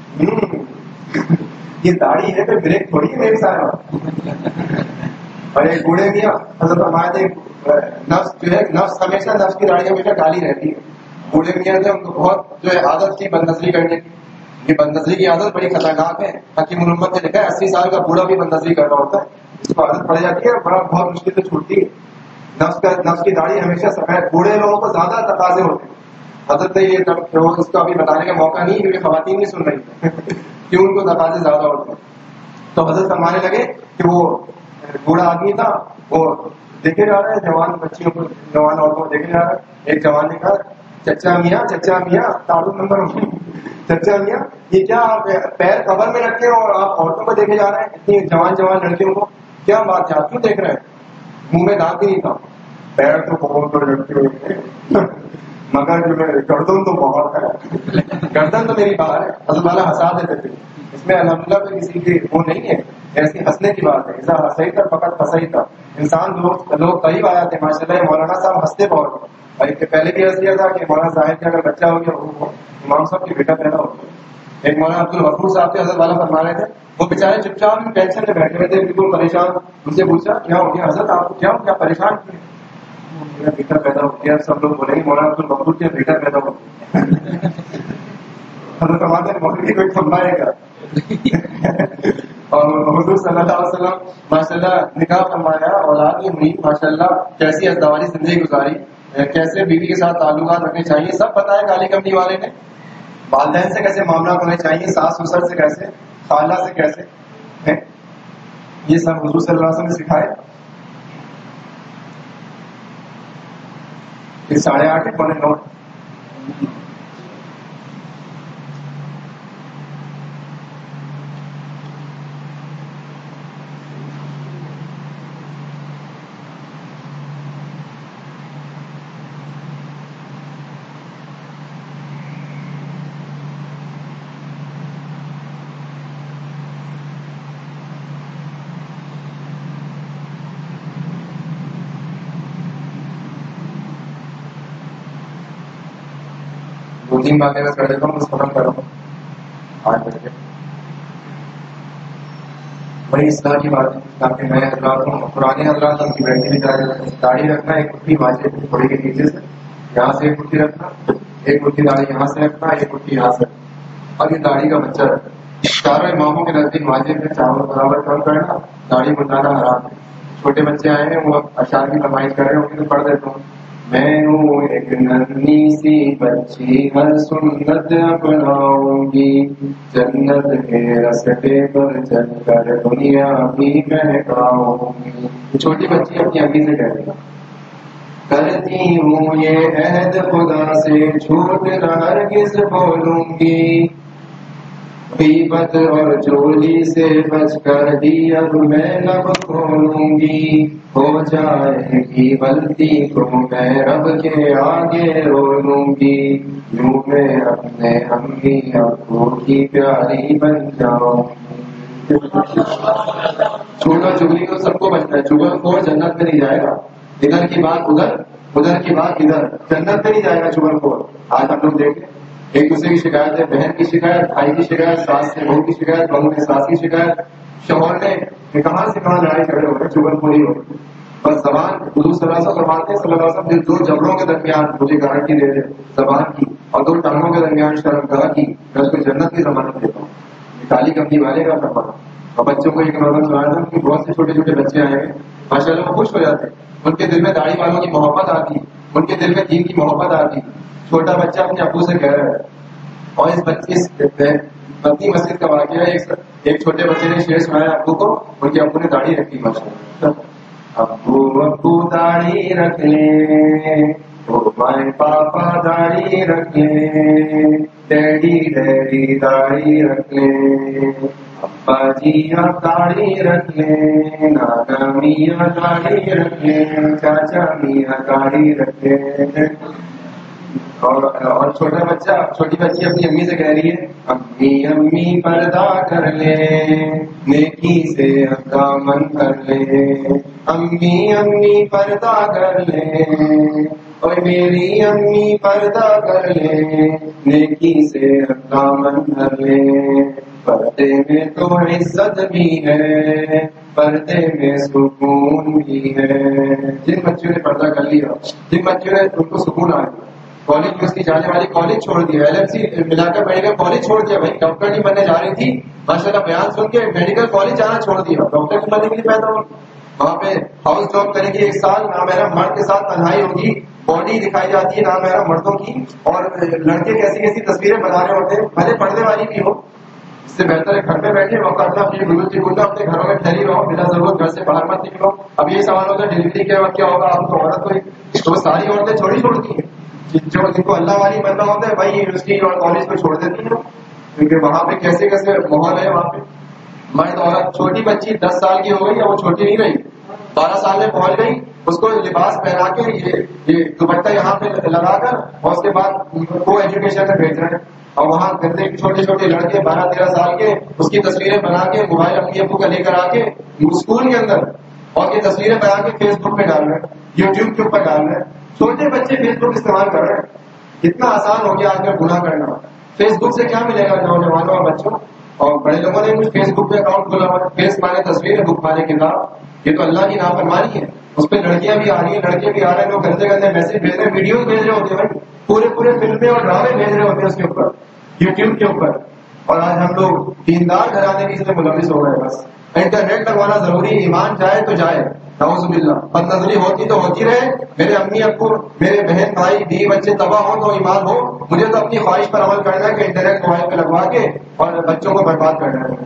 یہ داڑھی ہے تو بریک تھوڑی ہے میرے ساتھ. اور ایک بوڑھے میاں حضرت ہمارے نفس جو ہے, نفس ہمیشہ نفس کی داڑھی ہمیشہ کالی رہتی ہے. بوڑھے میاں سے ان کو بہت جو ہے عادت تھی بد نظری کرنے کی. یہ بد نظری کی عادت بڑی خطرناک ہے. حکیم الامت نے لکھا ہے اسی سال کا بوڑھا بھی بد نظری کر رہا ہوتا ہے, اس کو عادت پڑ جاتی ہے, بڑا بہت مشکل سے چھوٹتی ہے. نفس کا نفس کی داڑھی ہمیشہ سفید, بوڑھے لوگوں کو زیادہ تقاضے ہوتے ہیں. حضرت یہ اس کو ابھی بتانے کا موقع نہیں, کیونکہ خواتین نہیں سن رہی کیوں ان کو تقاضے زیادہ ہوتے ہیں. تو حضرت فرمانے لگے کہ وہ بوڑھا آدمی تھا, وہ دیکھے جا رہا ہے جوان بچیوں کو, جوان عورتوں کو دیکھے جا رہا ہے. ایک جوان نے کہا چچا میاں چچا میاں تعارف نمبر چچا میاں یہ کیا آپ پیر قبر میں رکھے اور آپ عورتوں کو دیکھے جا رہے ہیں, اتنی جوان جوان لڑکیوں کو, کیا بات ہے آپ کیوں دیکھ رہے ہیں؟ منہ میں دانت بھی نہیں تھا. پیر تو بہت لڑکے ہوئے مگر جو ہے گردن تو بہت ہے, گردن تو میری باہر ہے. حضرت والا ہنسا دیتے تھے, اس میں الحمدللہ کوئی کسی کی وہ نہیں ہے, ایسی ہنسنے کی بات ہے. ایسا صحیح تھا فقط پھنسا تھا انسان. لوگ لوگ قریب آیا تھے ماشاء اللہ. مولانا صاحب ہنستے بہت, اور ایک پہلے بھی عرض کیا تھا کہ مولانا صاحب کا اگر بچہ ہو گیا وہ امام صاحب کی بیٹا پیدا ہو گیا. ایک مولانا عبد الغفور صاحب کے حضرت والا فرما رہے تھے, وہ بیچارے چپ چاپ ٹینشن میں بیٹھے ہوئے تھے, بالکل پریشان. ان سے پوچھا کیا ہو گیا حضرت, آپ کو کیا ہو, کیا پریشان کیے؟ میرا بیٹا پیدا ہو گیا. سب لوگ بولیں گے مولانا عبد الغفور کے بیٹا پیدا ہو گیا. حضرت ہمارے مولوی کی کوئی کھمبائے گا. اور حضور صلی اللہ علیہ وسلم ماشاء اللہ نکاح فرمایا, اولاد کی ہوئی ماشاء اللہ, کیسی ازدواجی زندگی گزاری, کیسے بیوی کے ساتھ تعلقات رکھنے چاہیے, سب بتایا کالی کمپنی والے نے. والدین سے کیسے معاملات ہونے چاہیے, ساس سسر سے کیسے, خالہ سے کیسے, یہ سب حضور صلی اللہ علیہ وسلم نے سکھائے. یہ ساڑھے آٹھ پونے نو. دو تین باتیں میں کر دیتا ہوں, بس ختم کر رہا ہوں آٹھ بجے. بڑی اصلاح کی بات ہے تاکہ نئے حضرات ہوں, پرانے حضرات ہم کی بیٹھی بھی جا رہے ہیں. داڑھی رکھنا ایک کٹھی واجب, تھوڑی کے نیچے سے یہاں سے ایک کٹھی رکھنا, ایک کٹھی داڑھی یہاں سے رکھنا, ایک کٹھی یہاں سے رکھنا, اور یہ داڑھی کا بچہ رکھنا. چاروں اماموں کے نزدیک واجب ہے, چاول برابر کم کرنا, داڑھی بنانا حرام ہے. چھوٹے بچے آئے ہیں, وہ اشعار کی فرمائش کر رہے ہیں, ان کو پڑھ دیتا ہوں. میں ہوں ایک ننھی سی بچی, ہر سنت اپناؤں گی, جنت کے رستے پر چل کر دنیا بھی مہکاؤں گی. چھوٹی بچی اپنی امی سے کہہ رہی, کرتی ہوں یہ عہد خدا سے, جھوٹ نہ ہرگز بولوں گی, غیبت اور چوری سے بچ کر ہی اب میں لب کھولوں گی, ہو جائے گی غلطی کو میں رب کے آگے رو لوں گی, یوں میں اپنے امی ابو کی پیاری بن جاؤں گی. چھوٹا چگلی تو سب کو بچنا ہے, چگل کو جنت میں نہیں جائے گا. ادھر کی بات ادھر, ادھر کی بات ادھر, جنت میں نہیں جائے گا چگل کو. آج ہم لوگ دیکھیں ایک دوسرے کی شکایت ہے, بہن کی شکایت, بھائی کی شکایت, ساس سے بہو کی شکایت, بہو نے ساس کی شکایت, شوہر نے کہاں سے کہاں لڑائی جھگڑے ہو رہے, چگل خوری ہو رہی. بس زبان, حضور صلی اللہ علیہ وسلم فرماتے ہیں صلی اللہ علیہ وسلم, دو جبڑوں کے درمیان مجھے گارنٹی دے دے زبان کی, اور دو ٹانگوں کے درمیان شرمگاہ کی, میں اس کو جنت کی ضمانت دیتا ہوں. کالی کمپنی والے کا فرمانا. اور بچوں کو ایک نارمل سنا تھا کہ بہت سے چھوٹے چھوٹے بچے آئے ہیں ماشاء اللہ وہ خوش ہو جاتے ہیں, ان کے دل میں داڑھی والوں کی محبت آتی، ان کے دل میں دین کی محبت آتی. چھوٹا بچہ اپنے ابو سے کہہ رہا ہے، اور اس بچے بنتی مسجد کا واقعہ ہے. ایک چھوٹے بچے نے شعر سنایا ابو کو، ان کے ابو نے داڑھی رکھی ماشاء اللہ. ابو ابو داڑھی رکھ لیں، مائے پاپا داڑھی رکھ لیں، ڈیڈی ڈیڈی داڑھی رکھ لیں، ابا جی آپ داڑھی رکھ لیں، نانا میاں داڑھی رکھ لیں، چاچا میاں داڑھی رکھ لیں. اور اور چھوٹا بچہ چھوٹی بچی اپنی امی سے کہہ رہی ہے، امی امی پردہ کر لے، نیکی سے دامن کر لے، امی امی پردہ کر لے، اور میری امی پردہ کر لے، نیکی سے دامن کر لے. پردے میں تو عزت بھی ہے، پردے میں سکون بھی ہے. جن بچوں نے پردہ کر لیا، جن بچوں نے ان کو سکون آ گیا، کالج میں اس کی جانے والی کالج چھوڑ دیا، ایل ایم سی ملا کر میڈیکل کالج چھوڑ دیا. بھائی ڈاکٹر نہیں بننے جا رہی تھی، ماشاء اللہ بیان سن کے میڈیکل کالج جانا چھوڑ دیا، ڈاکٹر نہیں بننے کے لیے پیدا ہو. وہاں پہ ہاؤس جاب کرے گی ایک سال، نہ میرا مرد کے ساتھ تنہائی ہوگی، باڈی دکھائی جاتی ہے نہ میرا مردوں کی، اور لڑکے کیسی کیسی تصویریں بنا رہے ہوتے ہیں، بھلے پڑھنے والی بھی ہو. اس سے بہتر ہے گھر میں بیٹھے وقت اپنا اپنی گلوچی گنڈا اپنے گھروں میں ٹھہری رہو، بنا ضرورت گھر سے باہر مت نکلو. اب یہ سوال ہوتا ہے ڈلیوری کے وقت کیا ہوگا، آپ تو عورت کو تو ساری عورتیں چھوڑی چھوڑتی ہیں. جو جن کو اللہ والی بننا ہوتا ہے وہی یونیورسٹی اور کالج کو چھوڑ دیتی ہے، کیونکہ وہاں پہ کیسے کیسے ماحول ہے. وہاں پہ مرد عورت، چھوٹی بچی دس سال کی ہو گئی یا وہ چھوٹی نہیں رہی، بارہ سال میں پہنچ گئی، اس کو لباس پہنا کے یہ دوپٹہ یہاں پہ لگا کر اور اس کے بعد کو ایجوکیشن میں بھیج رہے ہیں. اور وہاں گندے چھوٹے چھوٹے لڑکے بارہ تیرہ سال کے اس کی تصویریں بنا کے موبائل اپنی ابو کا لے کر آ کے اسکول کے اندر اور یہ تصویریں بنا کے فیس بک پہ ڈال رہے ہیں، یوٹیوب کے اوپر ڈال رہے ہیں. چھوٹے بچے فیس بک استعمال کر رہے ہیں. اتنا آسان ہو گیا آج کل گناہ کرنا. فیس بک سے کیا ملے گا نوجوانوں اور بچوں؟ اور بڑے لوگوں نے کچھ فیس بک پہ اکاؤنٹ کھولا ہوا، فیس مانے تصویر، بک مانے کتاب. یہ تو اللہ کی نافرمانی ہے. اس پہ لڑکیاں بھی آ رہی ہیں، لڑکے بھی آ رہے ہیں، لوگ گندے گندے میسج بھیج رہے ہیں، ویڈیوز بھیج رہے ہوتے ہیں، بھائی پورے پورے فلمیں اور ڈرامے بھیج رہے ہوتے ہیں اس کے اوپر، یوٹیوب کے اوپر. اور آج ہم لوگ دیندار گھرانے کی سے ملوث ہو گئے. بس انٹرنیٹ لگوانا ضروری، ایمان جائے تو جائے، نعوذ باللہ. بد نظری ہوتی تو ہوتی رہے، میرے امی ابو میرے بہن بھائی بیوی بچے تباہ ہو تو ایمان ہو. مجھے تو اپنی خواہش پر عمل کرنا ہے کہ انٹرنیٹ موبائل پہ لگوا کے اور بچوں کو برباد کرنا ہے.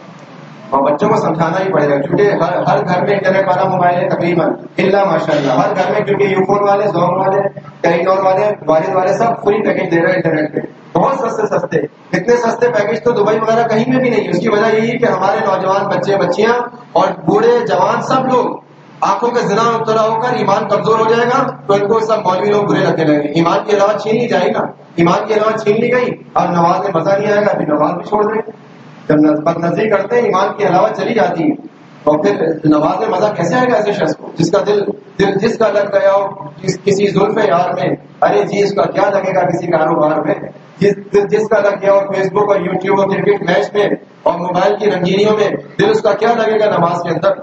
اور بچوں کو سمجھانا ہی پڑے گا، کیونکہ ہر ہر گھر میں انٹرنیٹ والا موبائل ہے تقریباً، الا ماشاء اللہ ہر گھر میں، کیونکہ یو فون والے، زوم والے، ٹیلیٹور والے، والد والے سب فری پیکج دے رہے ہیں انٹرنیٹ پہ، بہت سستے سستے. اتنے سستے پیکج تو دبئی وغیرہ کہیں میں بھی نہیں. اس کی وجہ یہی ہے کہ ہمارے نوجوان بچے بچیاں اور بوڑھے جوان سب لوگ آنکھوں کے زنا مبتلا ہو کر ایمان کمزور ہو جائے گا تو ان کو سب مولوی لوگ برے لگنے لگے. ایمان کی علاوہ چھین لی جائے گا، ایمان کی علاوہ چھین لی گئی، اب نماز میں مزہ نہیں آئے گا، پھر نماز بھی چھوڑ دیں. جب بد نظری کرتے ہیں ایمان کی علاوہ چلی جاتی ہے، اور پھر نماز میں مزہ کیسے آئے گا ایسے شخص کو جس کا دل دل جس کا لگ گیا ہو کسی زلف یار میں. ارے جی اس کا کیا لگے گا کسی کاروبار میں، جس جس کا لگ گیا ہو فیس بک اور یوٹیوب اور کرکٹ میچ میں اور موبائل کی رنگینیوں میں، دل اس کا کیا لگے گا نماز کے اندر.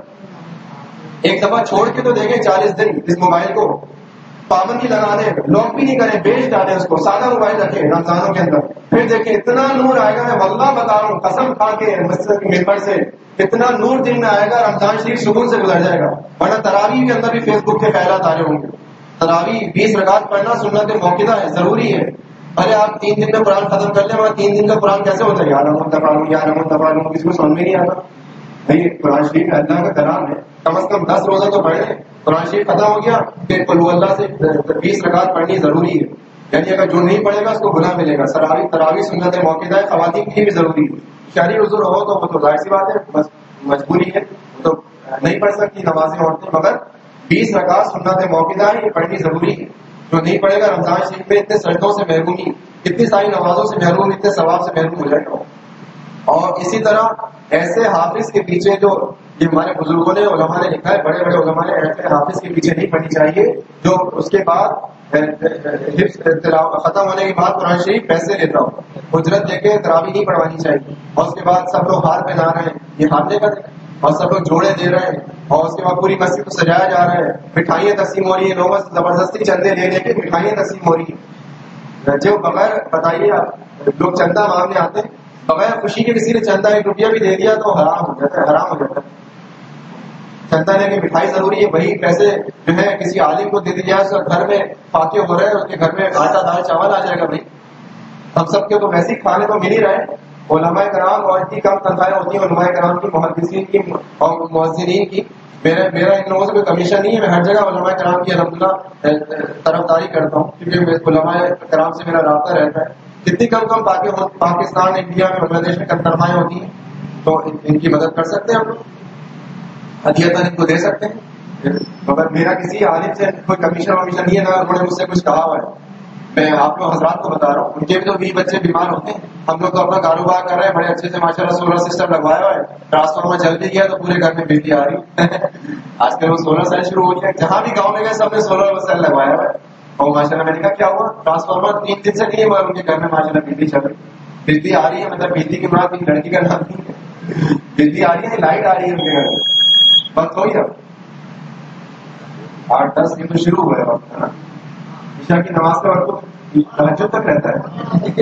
ایک دفعہ چھوڑ کے تو دیکھیں چالیس دن اس موبائل کو، پابندی لگا دیں، لاک بھی نہیں کریں، بیچ ڈالیں اس کو، سادہ موبائل رکھیں رمضانوں کے اندر. پھر دیکھیں اتنا نور آئے گا، میں واللہ بتا رہا ہوں قسم کھا کے مسجد کے ممبر سے، اتنا نور دن میں آئے گا رمضان شریف سکون سے گزر جائے گا. ورنہ تراویح کے اندر بھی فیس بک کے خیالات آ رہے ہوں گے. تراویح بیس رکعت پڑھنا سنت موقدہ ہے، ضروری ہے. ارے آپ تین دن میں قرآن ختم کر لیں، مگر تین دن کا قرآن کیسے ہوتا ہے؟ یار ہم تفاروں یار ہم تفاروں کسی کو سمجھ میں نہیں آتا. بھائی قرآن شریف اللہ کا کلام ہے، کم از کم دس روزہ تو پڑھ لیں. قرآن شریف ختم ہو گیا پھر قل هو اللہ سے بیس رکعت پڑھنی ضروری ہے. یعنی اگر جو نہیں پڑھے گا اس کو گناہ ملے گا. تراویح تراویح سنت موقدہ ہے، خواتین کے لیے بھی ضروری ہے. شہری عذر ہو تو وہ تو ظاہر سی بات ہے، مجبوری ہے، تو نہیں پڑھ سکتی نمازیں عورتیں، مگر بیس رکعت سنت موقدہ ہے، یہ پڑھنی ضروری ہے. جو نہیں پڑھے گا رمضان شریف میں اتنے سجدوں سے محرومی، اتنی ساری نمازوں سے محروم، اتنے ثواب سے محروم ہو جائے گا. اور اسی طرح ایسے حافظ کے پیچھے، جو یہ ہمارے بزرگوں نے علماء نے لکھا ہے، بڑے بڑے علماء نے، ایسے حافظ کے پیچھے نہیں پڑھنی چاہیے جو اس کے بعد ختم ہونے کے بعد قرآن شریف پیسے لیتا ہو. اجرت دے کے تراویح نہیں پڑھوانی چاہیے. اور اس کے بعد سب لوگ ہار پہنا رہے ہیں، یہ ہارنے کا، اور سب لوگ جوڑے دے رہے ہیں، اور اس کے بعد پوری مسجد کو سجایا جا رہا ہے، مٹھائیاں تقسیم ہو رہی ہیں، لوگوں سے زبردستی چندے لے لے کے مٹھائیاں تقسیم ہو رہی ہیں. جو بغیر بتائیے آپ لوگ چندہ مانگنے آتے ہیں، بغیر خوشی کے کسی نے چندہ ایک روپیہ بھی دے دیا تو حرام ہو جاتا ہے، حرام ہو جاتا ہے. چندہ لے کے مٹھائی ضروری ہے، وہی پیسے جو ہے کسی عالم کو دے دی جائے، اس گھر میں فاتح ہو رہے ہیں، اس کے گھر میں آٹا دال چاول آ جائے گا بھائی. ہم سب کے تو ویسے ہی کھانے تو مل ہی رہے. علماء کرام اور اتنی کم تنخواہیں ہوتی ہیں علماء کرام کی، محدثین کی اور مؤذنین کی. میرا میرا ان لوگوں سے کوئی کمیشن نہیں ہے، میں ہر جگہ علماء کرام کی الحمدللہ طرفداری کرتا ہوں، کیونکہ علماء کرام سے میرا رابطہ رہتا ہے. کتنی کم کم پاکستان انڈیا میں بنگلہ دیش میں کم تنخواہیں ہوتی ہیں، تو ان کی مدد کر سکتے ہیں ہم لوگ، ہدیتاً ان کو دے سکتے ہیں. مگر میرا کسی عالم سے کوئی کمیشن ومیشن نہیں ہے، نہ انہوں نے مجھ سے کچھ کہا ہوا ہے. میں آپ لوگ حضرات کو بتا رہا ہوں، ان کے بھی تو بیوی بچے بیمار ہوتے ہیں. ہم لوگ تو اپنا کاروبار کر رہے ہیں بڑے اچھے سے ماشاء اللہ، سولر سسٹم لگوایا ہوا ہے، ٹرانسفارمر جل بھی گیا تو پورے گھر میں بجلی آ رہی ہے. آج کل وہ سولر سیل شروع ہو گیا، جہاں بھی گاؤں میں گئے سب نے سولر سیل لگوایا ہوا ہے. اور ماشاء اللہ میں نے کہا کیا ہوا، ٹرانسفارمر تین دن سے نہیں ہے مگر ان کے گھر میں ماشاء اللہ بجلی چل رہی ہے، بجلی آ رہی ہے. مطلب بجلی کی مراد لڑکی کا نام نہیں ہے، بجلی آ رہی ہے، لائٹ آ رہی ہے ان کے گھر میں. وقت ہو گیا آٹھ دس دن تو شروع ہوا ہے وقت، ہے نا. عشاء کی نماز کا وقت تہجد تک رہتا ہے.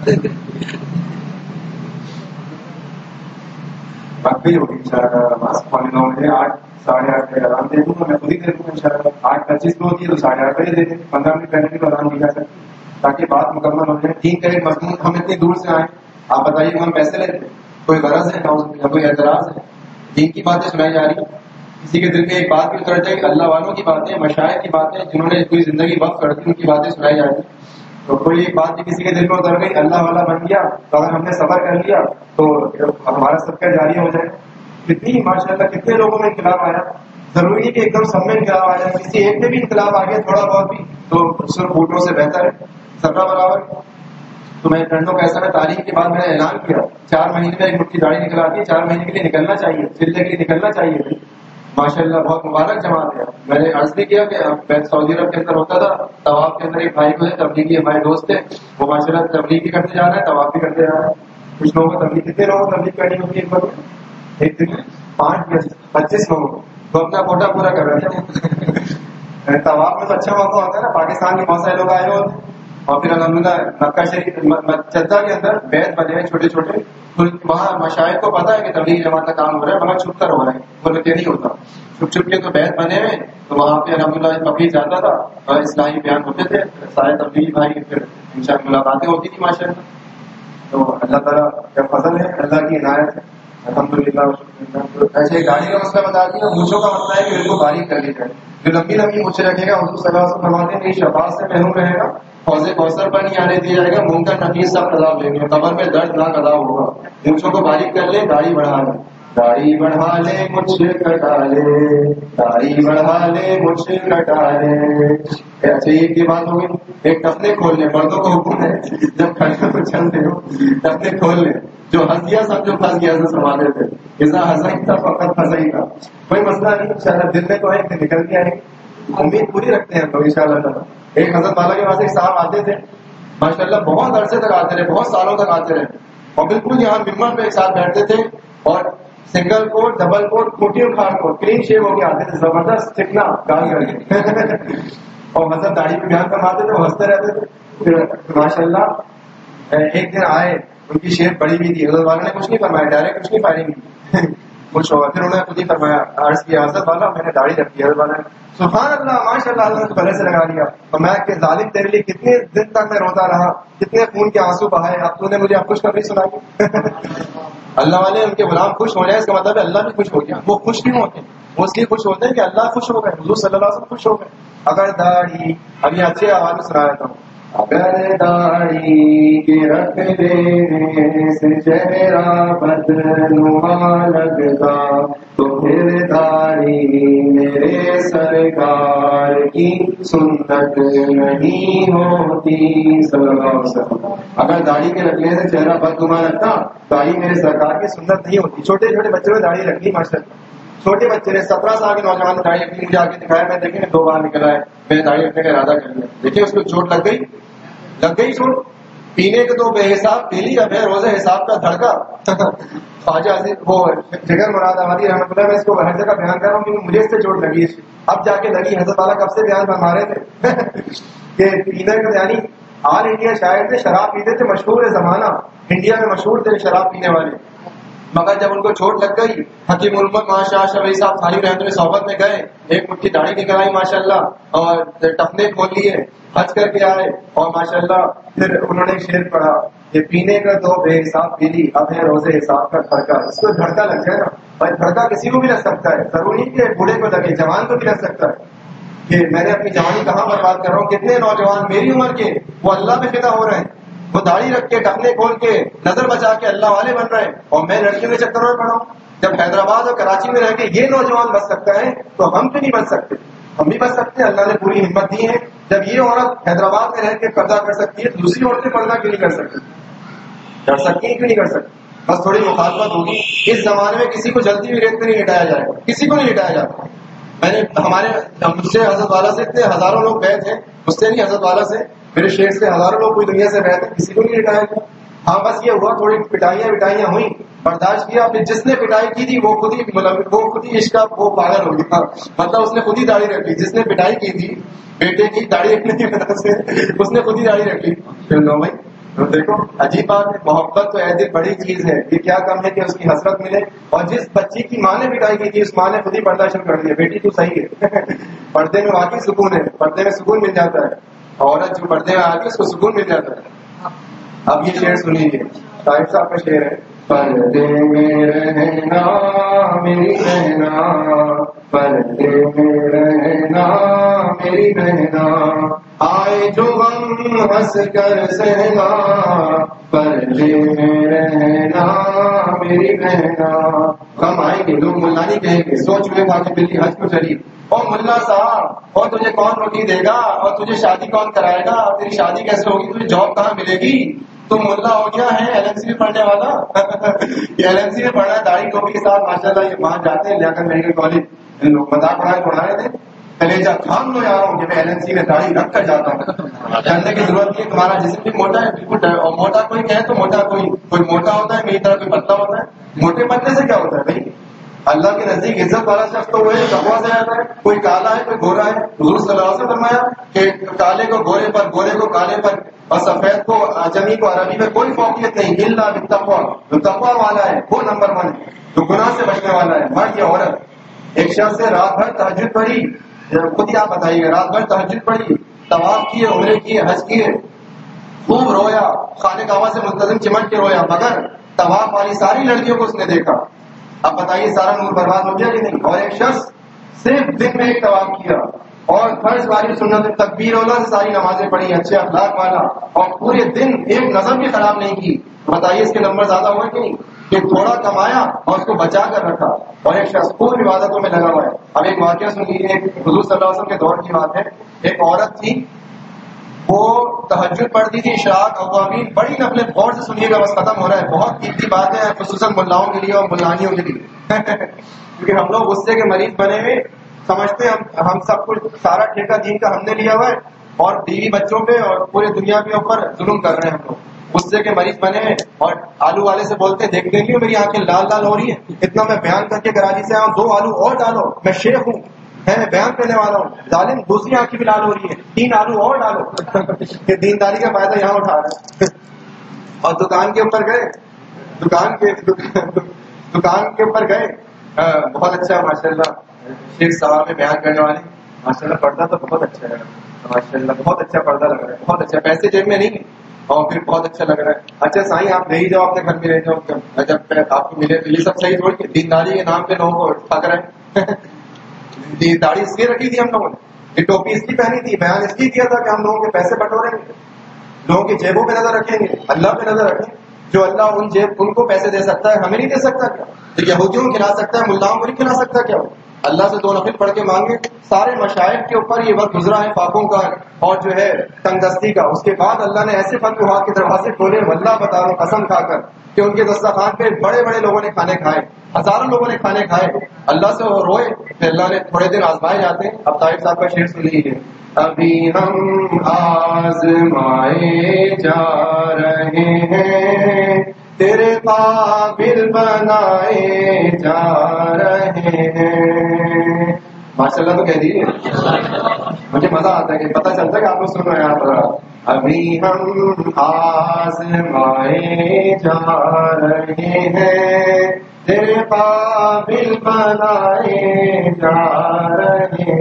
وقت بھی ہوگی ان شاء اللہ. نماز پونے نو بجے، آٹھ ساڑھے آٹھ بجے اذان دے دوں گا، میں خود ہی دے دوں گا ان شاء اللہ. آٹھ پچیس کو ہوتی ہے تو ساڑھے آٹھ بجے دے دیں، پندرہ منٹ پہلے بھی اذان دی جا سکتی تاکہ بات مکمل ہو جائے. ٹھیک ہے مضمون، ہم اتنی دور سے آئے، آپ بتائیے ہم پیسے لیتے ہیں، کوئی غرض ہے یا کوئی اعتراض ہے؟ دین کی باتیں سنائی جا رہی ہیں. کسی کے دل میں ایک بات بھی اتر جائے کہ اللہ والوں کی باتیں، مشائخ کی باتیں، جنہوں نے کوئی زندگی وقف کر دی، ان کی باتیں سنائی جا رہی. تو کوئی ایک بات بھی کسی کے دل میں اتر گئی، اللہ والا بن گیا، تو اگر ہم نے صبر کر لیا تو ہمارا صدقہ جاری ہو جائے. کتنی ماشاء اللہ کتنے لوگوں میں انقلاب آیا. ضروری ہے کہ ایک دم سب میں انقلاب آ جائے، کسی ایک میں بھی انقلاب آ گیا تھوڑا بہت بھی تو صرف بوٹوں سے بہتر ہے، سبرا برابر. تو میں فرینڈوں کا ایسا ہے، تاریخ کے بعد میں نے اعلان کیا چار مہینے میں ایک مٹھی داڑھی نکل آتی ہے، چار مہینے کے لیے نکلنا چاہیے، چلنے کے لیے نکلنا چاہیے. ماشاء اللہ بہت مبارک جماعت ہے. میں نے عرض بھی کیا کہ میں سعودی عرب کے اندر ہوتا تھا، طواف کے اندر ایک بھائی کو ہے تبلیغی ہمارے دوست تھے، وہ ماشاء اللہ تبلیغ بھی کرتے جا رہے ہیں، طواف بھی کرتے جا رہے ہیں. کچھ لوگوں کو تبلیغ، کتنے لوگوں کو تبلیغ کرنی ہوتی ہے ایک بار ایک دن میں؟ پانچ پچیس لوگوں کو، تو اپنا کوٹا پورا کر رہے ہیں. طواف میں تو اچھا موقع ہوتا ہے نا، پاکستان کے بہت سارے لوگ آئے ہوتے ہیں. اور پھر الحمدللہ مکہ شریف جدہ کے اندر بیت بنے ہیں چھوٹے چھوٹے، تو وہاں مشائخ کو پتا ہے کہ تبلیغ جماعت کا کام ہو رہا ہے، مگر چھپ کر ہو رہا ہے، بولے کہ نہیں ہوتا چھپ چھپ کے. تو بیت بنے ہوئے، تو وہاں پہ الحمدللہ فقیر جاتا تھا اور اصلاحی بیان ہوتے تھے، سارے تبلیغی بھائی پھر ان شاء اللہ ملاقاتیں ہوتی تھی ماشاء اللہ. تو اللہ تعالیٰ کا فضل ہے، اللہ کی عنایت ہے الحمدللہ. ایسے گاڑی کا مسئلہ بتا دیا. مونچھوں کا مسئلہ ہے کہ ان کو باریک کر لی جائے، جو لمبی لمبی مونچھیں رکھے گا حضور صلی اللہ علیہ وسلم فرماتے ہیں کہ شفاعت سے محروم رہے گا، حوض کوثر پر نہیں آنے دیا جائے گا، منکر نکیر سب عذاب لیں گے، قبر میں دردناک عذاب ہوگا. مونچھوں کو باریک کر لے، داڑھی بڑھا لے، داڑھی بڑھا لے مجھ کٹا لے، داڑھی بڑھا لے مجھ کٹا لے. اچھا ایک یہ بات ہوگی. ایک ٹپنے کھول لیں، مردوں کو حکم ہے جب کھڑے ہو چلتے ہو ٹپنے کھول لیں. جو ہنس گیا سب جو پھنس گیا سے سنبھالے تھے، ایسا ہنسائی تھا فقط پھنسائی تھا. کوئی مسئلہ نہیں، ان شاء اللہ دل میں تو ہے کہ نکل کے آئے گی، امید پوری رکھتے ہیں ہم لوگ ان شاء اللہ تعالیٰ. ایک حضرت والا کے پاس ایک صاحب آتے تھے ماشاء اللہ، بہت عرصے تک آتے رہے، بہت سالوں تک آتے رہے، اور بالکل یہاں ممبر پہ ایک ساتھ بیٹھتے تھے، اور سنگل کوٹ ڈبل کوٹ کوٹی اٹھار کوٹ کلین شیو ہو کے آتے تھے، زبردست چکنا گالی کر کے. اور حضرت داڑھی پہ بیان فرماتے تھے، وہ ہنستے رہتے تھے. پھر ماشاء اللہ ایک دن آئے، ان کی شیپ بڑی بھی تھی، حضرت والا نے کچھ نہیں فرمایا، ڈائریکٹ کچھ نہیں فائرنگ کی، کچھ ہوا. پھر انہوں نے خود ہی فرمایا، عرض کیا حضرت والا میں نے داڑھی رکھی. حضرت والا نے سبحان اللہ ماشاء اللہ اللہ نے گلے سے لگا لیا. اور میں کہ ظالم تیرے لیے کتنے دن تک میں روتا رہا، کتنے خون کے آنسو بہائے، اب تو نے مجھے اب خوشخبری سنائی. اللہ والے ان کے غلام خوش ہو جائے، اس کا مطلب ہے اللہ بھی خوش ہو گیا. وہ خوش کیوں ہوتے ہیں؟ وہ اس لیے خوش ہوتے ہیں کہ اللہ خوش ہو گئے، حضور صلی اللہ علیہ وسلم خوش ہو گئے. اگر داڑھی، اب یہ اچھے آواز میں سنا دیتا ہوں. اگر داڑھی کے رکھ دینے سے چہرہ بدنما لگتا تو پھر داڑھی میرے سرکار کی سنت نہیں ہوتی صلی اللہ علیہ وسلم. اگر داڑھی کے رکھنے سے چہرہ بدنما لگتا، داڑھی میرے سرکار کی سنت نہیں ہوتی. چھوٹے چھوٹے بچوں نے داڑھی رکھی ماشاء اللہ، چھوٹے بچے نے سترہ سال کے نوجوان نے داڑھی رکھی، مجھے آگے دکھایا، میں دیکھیں دو بار نکلا ہے، میں نے داڑھی رکھنے کا ارادہ کر لیا. دیکھیے اس کو چوٹ لگ گئی، لگ گئی چوٹ. پینے کے تو بے حساب پی لی، اب ہے روزہ حساب کا دھڑکا. خواجہ وہ جگر مراد آبادی رحمۃ اللہ، میں اس کو ہر جگہ بیان کر رہا ہوں کیونکہ مجھے اس سے چوٹ لگی. اب جا کے لگی. حضرت والا کب سے بیان فرما رہے تھے کہ پینے کا یعنی آل انڈیا شاعر تھے، شراب پیتے تھے، مشہور ہے زمانہ، انڈیا میں مشہور تھے شراب پینے والے. مگر جب ان کو چوٹ لگ گئی حکیم الامت ماشاء شفیع صاحب تھانی رحمت میں صحبت میں گئے, ایک مٹھی داڑھی نکل آئی ماشاء اللہ اور ٹپنے کھول لیے, حج کر کے آئے اور ماشاء اللہ پھر انہوں نے شعر پڑھا کہ پینے کا تو بے حساب پی لی اب ہے روزے حساب کا دھڑکا. اس کو دھڑکا لگ جائے نا بھائی, دھڑکا کسی کو بھی لگ سکتا ہے, ضروری کہ بوڑھے کو لگے, جوان کو بھی لگ سکتا ہے کہ میں نے اپنی جوانی کہاں برباد کر رہا ہوں. کتنے نوجوان میری عمر کے وہ اللہ پہ فدا ہو رہے ہیں, وہ داڑھی رکھ کے ٹکنے کھول کے نظر بچا کے اللہ والے بن رہے ہیں, اور میں لڑکیوں کے چکر میں پڑا ہوں. جب حیدرآباد اور کراچی میں رہ کے یہ نوجوان بچ سکتا ہے تو ہم تو نہیں بچ سکتے. ہم بھی بچ سکتے ہیں, اللہ نے پوری ہمت دی ہے. جب یہ عورت حیدرآباد میں رہ کے قبضہ کر سکتی ہے, دوسری عورتیں قبضہ کیوں نہیں کر سکتی؟ کر سکتی ہیں, کیوں نہیں کر سکتی؟ بس تھوڑی مخالفت ہوگی. اس زمانے میں کسی کو جلدی بھی ریت میں نہیں لٹایا جائے گا, کسی کو نہیں لٹایا جاتا. میں نے ہمارے مجھ سے حضرت والا سے اتنے ہزاروں لوگ گئے تھے, مجھ سے نہیں حضرت والا سے, میرے شیخ سے ہزاروں لوگ پوری دنیا سے گئے تھے, کسی کو نہیں لٹایا گیا. ہاں بس یہ ہوا تھوڑی پٹائیاں وٹائیاں ہوئی, برداشت کیا. پھر جس نے پٹائی کی تھی وہ خود ہی وہ خود ہی عشق کا وہ پاگل ہو گیا, مطلب اس نے خود ہی داڑھی رکھ لی. جس نے پٹائی کی تھی بیٹے کی داڑھی رکھنے کی وجہ سے اس نے خود ہی داڑھی رکھ لی. لو بھائی دیکھو عجیب بات ہے, محبت تو ایسی بڑی چیز ہے, یہ کیا کم ہے کہ اس کی حسرت ملے. اور جس بچی کی ماں نے پٹائی کی تھی اس ماں نے خود ہی پردہ شروع کر دیا, بیٹی تو صحیح ہے. پردے میں واقعی سکون ہے, پردے میں سکون مل جاتا ہے. عورت جو پردے میں آتی ہے اس کو سکون مل جاتا ہے. اب یہ شعر سنیے, طاہر صاحب کا شعر ہے. پردے میں رہنا میری بہنا, پردے میں رہنا میری بہنا, آئے جو غم ہنس کر سہنا, پردے میں رہنا میری بہنا. غم آئیں گے, لوگ ملا نہیں کہیں گے, سوچ میں واقعی بلی حج کو چلی, اور ملا صاحب اور تجھے کون روٹی دے گا, اور تجھے شادی کون کرائے گا, اور تیری شادی کیسے ہوگی, تجھے جاب کہاں ملے گی, تم ملا ہو گیا ہے ایل این سی میں پڑھنے والا. یہ ایل این سی میں پڑھنا ہے داڑھی ٹوپی کے ساتھ ماشاء اللہ, یہ وہاں جاتے ہیں لیاقت میڈیکل کالج, لوگ مذاق پڑھائے پڑھا رہے تھے, کلیجہ کھان لو یار کہ میں ایل این سی میں داڑھی رکھ کر جاتا ہوں. جاننے کی ضرورت نہیں, تمہارا جسم بھی موٹا ہے بالکل, اور موٹا کوئی کہے تو موٹا کوئی کوئی موٹا ہوتا ہے, میری طرح کوئی پتلا ہوتا ہے. موٹے پتلے سے کیا ہوتا ہے بھائی, اللہ کے نزدیک عزت والا شخص تو وہ ہے تقویٰ سے آتا ہے. کوئی کالا ہے کوئی گورا ہے, حضور صلی اللہ علیہ وسلم فرمایا کہ کالے کو گورے پر, گورے کو کالے پر, اور سفید کو اجمی کو عربی میں کوئی فوقیت نہیں, الا بالتقویٰ. جو تقویٰ والا ہے وہ نمبر ون ہے, جو گناہ سے بچنے والا ہے, مرد یا عورت. ایک شخص سے رات بھر تہجد پڑھی, خود ہی آپ بتائیے, رات بھر تہجد پڑھی, طواف کیے, عمرے کیے, حج کیے, خوب رویا, خانہ کعبہ سے منتظم چمٹ کے رویا, مگر طواف والی ساری لڑکیوں کو اس نے دیکھا. اب بتائیے سارا نور برباد ہو گیا کہ نہیں. اور ایک شخص صرف دن میں ایک طواف کیا اور فرض والی سنت تکبیر اولا سے ساری نمازیں پڑھی, اچھے اخلاق والا, اور پورے دن ایک نظر بھی خراب نہیں کی. بتائیے اس کے نمبر زیادہ ہوئے کہ نہیں, کہ تھوڑا کمایا اور اس کو بچا کر رکھا, اور ایک شخص خوب عبادتوں میں لگا ہوا ہے. اب ایک واقعہ سن لیجیے, حضور صلی اللہ علیہ وسلم کے دور کی بات ہے. ایک عورت تھی, وہ تہجد پڑھتی تھی, اشراق, اوابین, بڑی نفلیں, غور سے سنیے گا بس ختم ہو رہا ہے, بہت قیمتی بات ہے خصوصاً ملاؤں کے لیے اور ملانیوں کے لیے. کیونکہ ہم لوگ غصے کے مریض بنے ہوئے سمجھتے ہیں ہم ہم سب کچھ سارا ٹھیکہ دین کا ہم نے لیا ہوا ہے, اور بیوی بچوں پہ اور پورے دنیا کے اوپر ظلم کر رہے ہیں ہم لوگ, غصے کے مریض بنے ہیں. اور آلو والے سے بولتے ہیں, دیکھ دیکھیے میری آنکھیں لال لال ہو رہی ہیں, اتنا میں بیان کر کے کراچی سے آیا ہوں, دو آلو اور ڈالو, میں شیخ ہوں, ہے میں بیان کرنے والا ہوں. ظالم دوسری آنکھیں بھی لال ہو رہی ہے, تین آلو اور ڈالو. کہ دینداری کا فائدہ یہاں اٹھا رہا ہے. اور دکان کے اوپر گئے, دکان کے دکان کے اوپر گئے, بہت اچھا ماشاء اللہ شیخ صاحب میں بیان کرنے والے, ماشاء اللہ پردہ تو بہت اچھا ہے, ماشاء اللہ بہت اچھا پردہ لگ رہا ہے, بہت اچھا, پیسے جیب میں نہیں اور پھر بہت اچھا لگ رہا ہے. اچھا سائیں آپ نہیں جاؤ, اپنے گھر میں رہ جاؤ, جب آپ کو ملے تو یہ سب صحیح تھوڑی, دینداری کے نام پہ لوگوں کو ٹھگ رہے ہیں. داڑھی اس لیے رکھی تھی ہم لوگوں نے, یہ ٹوپی اس کی پہنی تھی, بیان اس لیے کیا تھا کہ ہم لوگوں کے پیسے بٹوریں گے, لوگوں کی جیبوں پہ نظر رکھیں گے, اللہ پہ نظر رکھیں. جو اللہ ان جیب ان کو پیسے دے سکتا ہے, ہمیں نہیں دے سکتا کیا؟ تو یہودیوں کو کھلا سکتا ہے, ملاؤں کو نہیں کھلا سکتا کیا؟ اللہ سے دو نفل پڑھ کے مانگے. سارے مشائخ کے اوپر یہ وقت گزرا ہے پاپوں کا اور جو ہے تنگ دستی کا. اس کے بعد اللہ نے ایسے فتوحات کے دروازے کھولے, واللہ بتا رہا ہوں قسم کھا کر, کہ ان کے دسترخوان پہ بڑے بڑے لوگوں نے کھانے کھائے, ہزاروں لوگوں نے کھانے کھائے. اللہ سے وہ روئے, پھر اللہ نے تھوڑے دن آزمائے جاتے ہیں. اب طاہر صاحب کا شعر سن لیجیے. ابھی ہم آزمائے جا رہے ہیں, تیرے قابل بنائے جا رہے ہیں. ماشاء اللہ تو کہہ دیجیے. مجھے مزہ آتا ہے کہ پتہ چلتا ہے کہ آپ لوگ سن رہے ہیں. ابھی ہم آزمائے جا رہے ہیں تیرے قابل بنائے جا رہے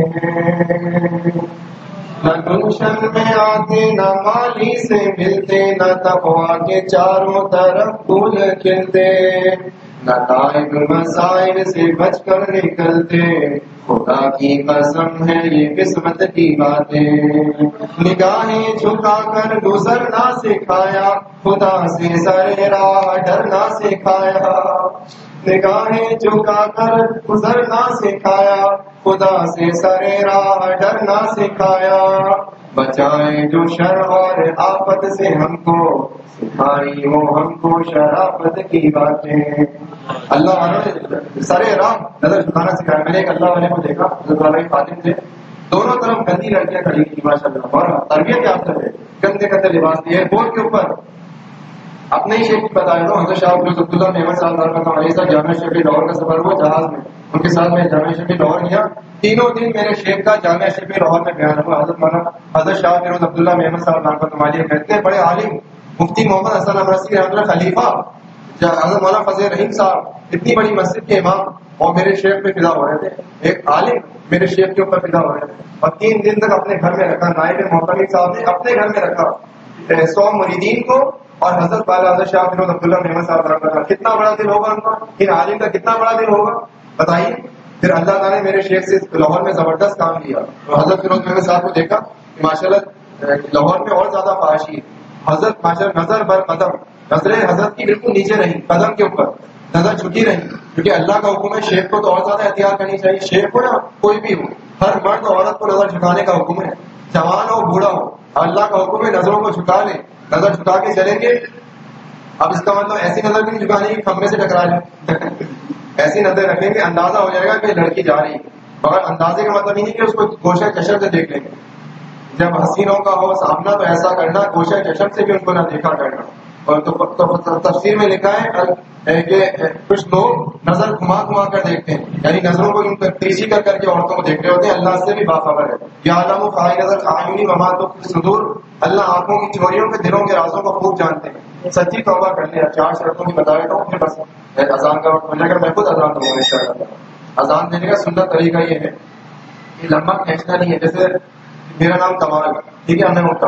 ہیں. نہ گلشن میں آتے نہ مالی سے ملتے نہ تقوا کے چاروں طرف پھول کھلتے نہ تائب مسائل سے بچ کر نکلتے. خدا کی قسم ہے یہ قسمت کی باتیں. نگاہیں جھکا کر گزرنا سکھایا خدا سے سر راہ ڈرنا سکھایا. نگاہیں جھکا کر گزرنا سکھایا خدا سے سر راہ ڈرنا سکھایا. بچائے جو شر اور آفت سے ہم کو سکھائی وہ ہم کو شرافت کی باتیں. اللہ والوں نے سر راہ نظر جھکانا سکھایا. میں نے ایک اللہ والے کو دیکھا حضرت والا کے خادم تھے, دونوں طرف گندی لڑکیاں کھڑی کی ماشاء اللہ, اور تربیت یافتہ تھے, گندے گندے لباس دیے بورڈ کے اوپر. اپنے ہی شیخ بتایا تھا حضرت شاہ عبداللہ محمد صاحب علیہ صاحب جامعہ شریف لاہور کا سفر ہوا جہاز میں, ان کے ساتھ میں جامعہ شریف لاہور گیا. تینوں دن میرے شیخ کا جامعہ شریف لاہور میں بیان ہوا. حضرت مولانا حضرت شاہ فیروز عبداللہ محمد صاحب رحمۃ اللہ کہتے ہیں بڑے عالم مفتی محمد حسن امرسی رحمۃ اللہ خلیفہ حضرت مولانا فضل رحیم صاحب اتنی بڑی مسجد کے امام اور میرے شیخ پہ فدا ہو رہے تھے. ایک عالم میرے شیخ کے اوپر فدا ہو رہے تھے اور تین دن تک اپنے گھر میں رکھا. نائب محتمم صاحب نے اپنے گھر میں رکھا سو مریدین کو اور حضرت والا حضرت شاہ فیروز عبداللہ محمد صاحب رحمۃ اللہ. کتنا بڑا دل ہوگا ان کا, ان عالم کا کتنا بڑا دل ہوگا بتائیے. پھر اللہ تعالیٰ نے میرے شیخ سے لاہور میں زبردست کام لیا. حضرت فیروز محمد صاحب کو دیکھا کہ ماشاء اللہ لاہور میں اور زیادہ فحاشی. حضرت ماشاء اللہ نظر بر قدم, نظریں حضرت کی بالکل نیچے رہی, قدم کے اوپر نظر جھکی رہی, کیونکہ اللہ کا حکم ہے شیخ کو تو اور زیادہ احتیاط کرنی چاہیے. شیخ ہو یا کوئی بھی ہو, ہر مرد عورت کو نظر جھکانے کا حکم ہے, جوان ہو بوڑھا ہو, اللہ کا حکم ہے نظروں کو جھکا لیں. نظر جھکا کے چلیں گے. اب اس کا مطلب ایسی نظر بھی نہیں جھکانی کہ کھمبے سے ٹکرا لیں. ایسی نظر رکھیں گے اندازہ ہو جائے گا کہ لڑکی جا رہی ہے, مگر اندازے کا مطلب ہی نہیں کہ اس کو گوشہ چشم سے دیکھ لیں گے. جب حسینوں کا ہو سامنا تو ایسا کرنا گوشہ چشم سے بھی ان کو نہ دیکھا کرنا. اور تو تفسیر میں لکھا ہے کہ کچھ لوگ نظر گھما گھما کر دیکھتے ہیں, یعنی نظروں کو تیزی کر کر کے عورتوں کو دیکھ رہے ہوتے ہیں. اللہ سے بھی باخبر ہے. یا عالم و خواہ نظر آئینی مماتوں کی صدور, اللہ آنکھوں کی چوریوں کے دلوں کے رازوں کو خوب جانتے ہیں. سچی توبہ کر لیا. چار شرطوں کی بتا دیتا ہوں, پھر بس اذان کا وقت ہو جائے گا. میں خود اذان دوں گا ان شاء اللہ. اذان دینے کا سنت طریقہ یہ ہے کہ لمبا کھینچنا نہیں ہے. جیسے میرا نام کمال, ٹھیک ہے, ہم نے وہ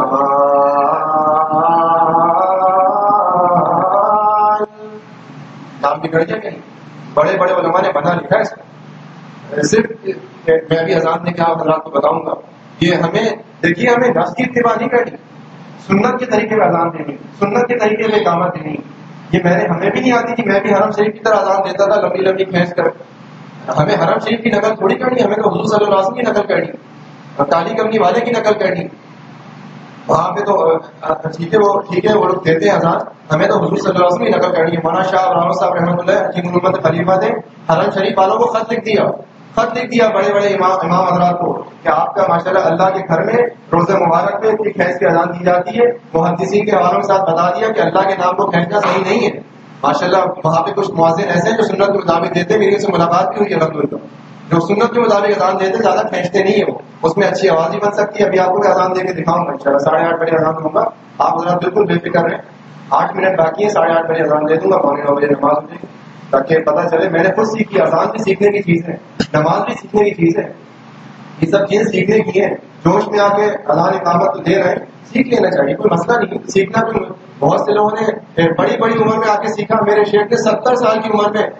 نام بگڑ گیا کہیں. بڑے بڑے علماء نے بنا لکھا ہے اس کو. صرف میں ابھی اذان دے کے آپ حضرات کو بتاؤں گا. یہ ہمیں دیکھیے, ہمیں نفس کی اتباع نہیں کرنی, سنت کے طریقے میں اذان دینی, سنت کے طریقے میں اقامت دینی. یہ میں نے ہمیں بھی نہیں آتی تھی. میں بھی حرم شریف کی طرح اذان دیتا تھا لمبی لمبی کھینچ کر. ہمیں حرم شریف کی نقل تھوڑی کرنی, ہمیں تو حضور صلی اللہ علیہ وسلم کی نقل کرنی, کالی کمنی والے کی نقل کرنی. وہاں پہ تو ٹھیک ہے وہ ٹھیک ہے وہ لوگ دیتے ہیں اذان, ہمیں تو حضور صلی اللہ علیہ وسلم کی نقل کرنی ہے. مولانا شاہ ابراہیم صاحب رحمۃ اللہ حکیم محمد خلیفہ نے حرم شریف والوں کو خط لکھ دیا, خط لکھ دیا بڑے بڑے امام امام حضرات کو کہ آپ کا ماشاءاللہ اللہ کے گھر میں روزہ مبارک پہ اتنی کھینچ کے اذان دی جاتی ہے. محدثین کے حوالوں کے ساتھ بتا دیا کہ اللہ کے نام کو کھینچنا صحیح نہیں ہے. ماشاءاللہ وہاں پہ کچھ مؤذن ایسے ہیں جو سنت کے مطابق دیتے. میری سے ملاقات بھی ہوئی الحمدللہ. جو سنت کے مطابق اذان دیتے زیادہ کھینچتے نہیں ہے, وہ اس میں اچھی آواز ہی بن سکتی ہے. ابھی آپ کو اذان دے کے دکھاؤں گا انشاءاللہ. ساڑھے آٹھ بجے اذان دوں گا, آپ حضرات بالکل بے فکر رہیں. آٹھ منٹ باقی ہے, ساڑھے آٹھ بجے اذان دے دوں گا, پونے نو بجے نماز ہو جائے گی, تاکہ پتہ چلے. میں نے خود سیکھی. اذان بھی سیکھنے کی چیز ہے, نماز بھی سیکھنے کی چیز ہے. یہ سب چیزیں سیکھنے کی ہیں. جوش میں آ کے اذان اقامت دے رہے ہیں, سیکھ لینا چاہیے, کوئی مسئلہ نہیں. سیکھنا بھی بہت سے لوگوں نے بڑی بڑی عمر میں آ کے سیکھا. میرے شیخ نے ستر سال کی عمر میں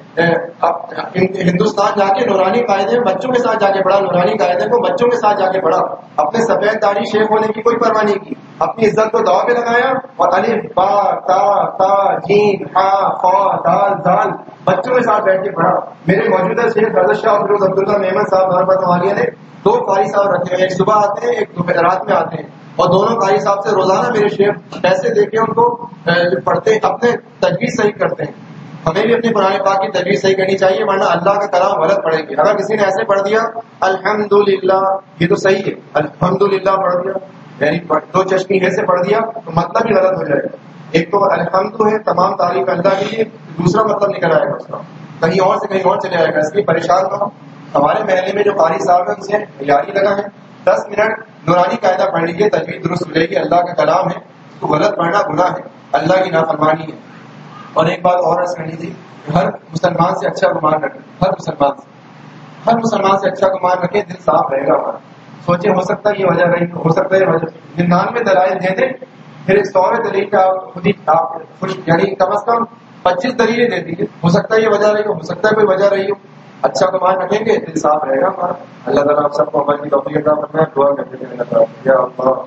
ہندوستان جا کے نورانی قاعدے میں بچوں کے ساتھ جا کے پڑھا. نورانی قاعدے کو بچوں کے ساتھ جا کے پڑھا. اپنے سفید داڑھی شیخ ہونے کی کوئی پرواہ نہیں کی. اپنی عزت کو دوا پہ لگایا اور الف با تا تا جیم ہا خا دال دال بچوں کے ساتھ بیٹھ کے پڑھا. میرے موجودہ شیخ حضرت شاہ فیروز عبداللہ محمد صاحب رحمۃ اللہ نے دو قاری صاحب رکھے ہیں, ایک صبح آتے ہیں ایک دوپہر رات میں آتے ہیں, اور دونوں قاری صاحب سے روزانہ میرے شیخ پیسے دے کے ان کو پڑھتے, اپنے تجویز صحیح کرتے ہیں. ہمیں بھی اپنی قرآن پاک کی تجویز صحیح کرنی چاہیے, ورنہ اللہ کا کلام غلط پڑھیں گے. اگر کسی نے ایسے پڑھ دیا الحمدللہ, یہ تو صحیح ہے, الحمدللہ پڑھ دیا, یعنی دو چشمی ہے سے پڑھ دیا تو مطلب ہی غلط ہو جائے گا. ایک تو الحمد ہے تمام تعریف اللہ کے لیے, دوسرا مطلب نکل آئے گا اس کا, کہیں اور سے کہیں اور چلے آئے گا. اس لیے پریشان نہ ہو. ہمارے محلے میں جو قاری صاحب ہیں ان سے یاری لگا ہے, دس منٹ نورانی قاعدہ پڑھ لیجیے، تجوید درست ہو جائے گی. اللہ کا کلام ہے، اس کو غلط پڑھنا گناہ ہے، اللہ کی نافرمانی ہے. اور ایک بات اور عرض کرنی تھی، ہر مسلمان سے اچھا گمان رکھے، ہر مسلمان سے ہر مسلمان سے اچھا گمان رکھے، دل صاف رہے گا ہمارا. سوچے ہو سکتا ہے یہ وجہ رہی، ہو سکتا ہے یہ وجہ، ننانوے دلائل دے دیں، پھر سوے دلیل کا خود ہی آپ خوش، یعنی کم از کم پچیس دلیلیں دے دیجیے، ہو سکتا ہے یہ وجہ رہی ہو، ہو سکتا ہے کوئی وجہ رہی ہو. اچھا گمان رکھیں گے دل صاف رہے گا ہمارا. اللہ تعالیٰ آپ سب کو عمل کی توفیق عطا فرمائے. دعا کرتے ہیں اللہ تعالیٰ، یا اللہ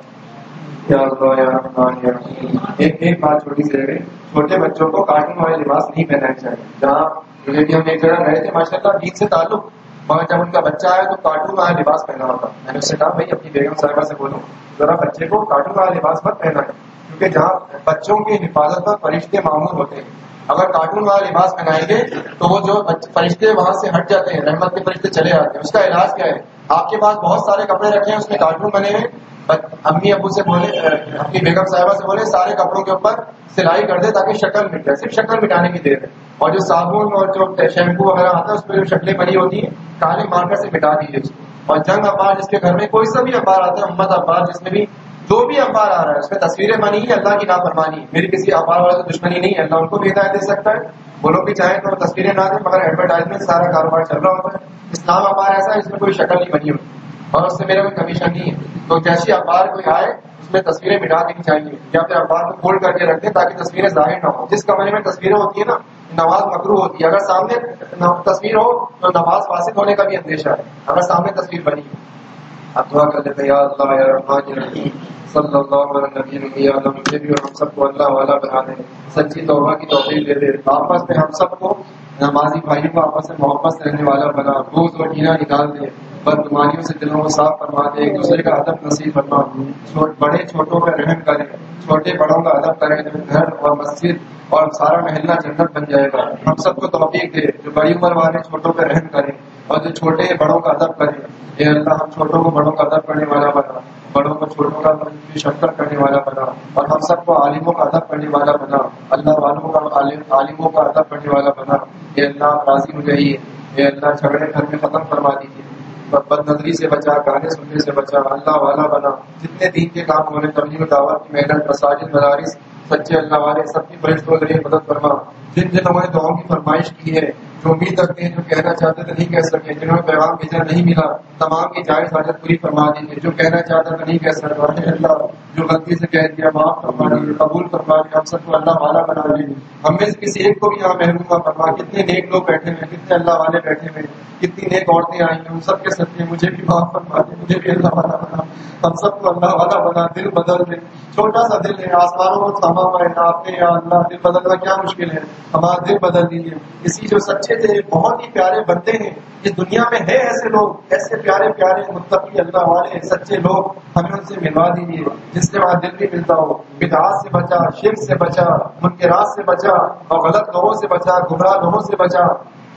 یا اللہ یا رحمان یا رحیم. ایک ایک بات چھوٹی سی رہ گئی، چھوٹے بچوں کو کارٹون والے لباس نہیں پہنانے چاہیے. جہاں ریڈیو میں ایک جگہ رہے تھے ماشاء اللہ دین سے تعلق، مگر جب ان کا بچہ آیا تو کارٹون والا لباس پہنا ہوتا. میں نے اس سے کہا بھائی اپنی بیگم صاحبہ سے بولو ذرا بچے کو کارٹون والا لباس مت پہنا ہے، کیونکہ جہاں بچوں کی حفاظت پر فرشتے معمول ہوتے ہیں، اگر کارٹون والا لباس پہنائیں گے تو وہ جو فرشتے وہاں سے ہٹ جاتے ہیں، رحمت کے فرشتے چلے آتے ہیں. اس کا علاج کیا ہے؟ آپ کے پاس بہت سارے کپڑے رکھے ہیں، اس میں کارٹون بنے ہوئے، امی ابو سے بولے، اپنی بیگم صاحبہ سے بولے سارے کپڑوں کے اوپر سلائی کر دے تاکہ شکل مٹ جائے، صرف شکل مٹانے کی دیر ہے. اور جو صابن اور جو شیمپو وغیرہ آتا ہے اس پہ جو شکلیں بنی ہوتی ہیں کالے مارکر سے مٹا دیجیے اس کو. اور جنگ اخبار جس کے گھر میں کوئی سا بھی اخبار آتا ہے، امت اخبار جس میں بھی جو بھی اخبار آ رہا ہے اس میں تصویریں بنی ہیں اللہ کی نافرمانی. میری کسی اخبار والے سے دشمنی نہیں ہے، اللہ ان کو بھی ہدایت دے سکتا ہے، وہ لوگ بھی چاہیں تو تصویریں نہ دیں، مگر ایڈورٹائزمنٹ سارا کاروبار چل رہا ہوتا ہے. اسلام اخبار ایسا ہے اس میں کوئی شکل نہیں بنی ہوتی اور اس سے میرا کوئی کمیشن نہیں ہے. تو جیسی اخبار کوئی آئے اس میں تصویریں مٹا دینی چاہیے، یا پھر اخبار کو کھول کر کے رکھ دیں تاکہ تصویریں ظاہر نہ ہوں. جس کمرے میں تصویریں ہوتی ہیں نا نماز مکروہ ہوتی ہے، اگر سامنے تصویر ہو تو نماز فاسد ہونے کا بھی اندیشہ ہے اگر سامنے تصویر بنی ہے. آپ دعا کر لیتے یا اللہ یا رحمان یا رحیم صلی اللہ علیہ نبی اللہ. مجھے بھی اور ہم سب کو اللہ والا بنا دے، سچی توبہ کی توفیق دے دے. آپس میں ہم سب کو نمازی بھائیوں کو آپس میں محبت سے رہنے والا بنا، بغض اور کینہ نکال دے، بدگمانیوں سے دلوں کو صاف فرما دے، ایک دوسرے کا ادب نصیب فرما، بڑے چھوٹوں پہ رحم کرے، چھوٹے بڑوں کا ادب کرے. گھر اور مسجد اور سارا محلہ جنت بن جائے گا. ہم سب کو توفیق دے، جو بڑی عمر والے چھوٹوں پہ رحم کریں اور جو چھوٹے بڑوں کا ادب کریں. اے اللہ ہم چھوٹوں کو بڑوں کا ادب کرنے والا بنا، بڑوں کو چھوٹوں کا شفقت کرنے والا بنا، اور ہم سب کو عالموں کا ادب کرنے والا بنا، اللہ والوں کا عالموں کا ادب کرنے والا بنا. اے اللہ راضی ہو جائیے. اے اللہ جھگڑے گھر میں ختم فرما دیجیے، بد نظری سے بچا، گانے سننے سے بچا، اللہ والا بنا. جتنے دین کے کام ہو رہے تبلیغ و دعوت کی محنت، مساجد مدارس، سچے اللہ والے سب کی فرشتوں کے لیے مدد فرما. جن جن لوگوں نے دعاؤں کی فرمائش کی ہے، جو امید رکھتے ہیں، جو کہنا چاہتے تھے نہیں کہہ سکے، جنہوں نے پیغام بھیجا نہیں ملا، تمام کی جائز حاجت پوری فرما دیجیے. جو کہنا چاہتا تھا نہیں کہہ سکتا ہے اللہ، جو غلطی سے کہہ دیا معاف فرما دیجیے، قبول فرما دیجیے. ہم سب کو اللہ والا بنا دیجیے. ہم میں سے کسی ایک کو بھی یہاں محروم نہ فرما. کتنے نیک لوگ بیٹھے ہوئے، کتنے اللہ والے بیٹھے ہوئے، کتنی نیک عورتیں آئی ہیں، ان سب کے سچے مجھے بھی معاف فرما دے، مجھے بھی اللہ والا بنا. ہم سب کو اللہ والا بنا. دل بدل دے، چھوٹا سا دل ہے، آسمانوں کو تھاما ہوا ہے آپ نے، یا اللہ دل بدلنا کیا مشکل ہے، ہمارا دل بدل دیجیے. اسی جو سچے تھے، بہت ہی پیارے بندے ہیں اس دنیا میں، ہے ایسے لوگ، ایسے پیارے پیارے متقی اللہ والے سچے لوگ، ہمیں ان سے ملوا دیجیے جس سے وہاں دل بھی ملتا ہو. بدعات سے بچا، شرک سے بچا، منکرات سے بچا، اور غلط لوگوں سے بچا، گمراہ لوگوں سے بچا،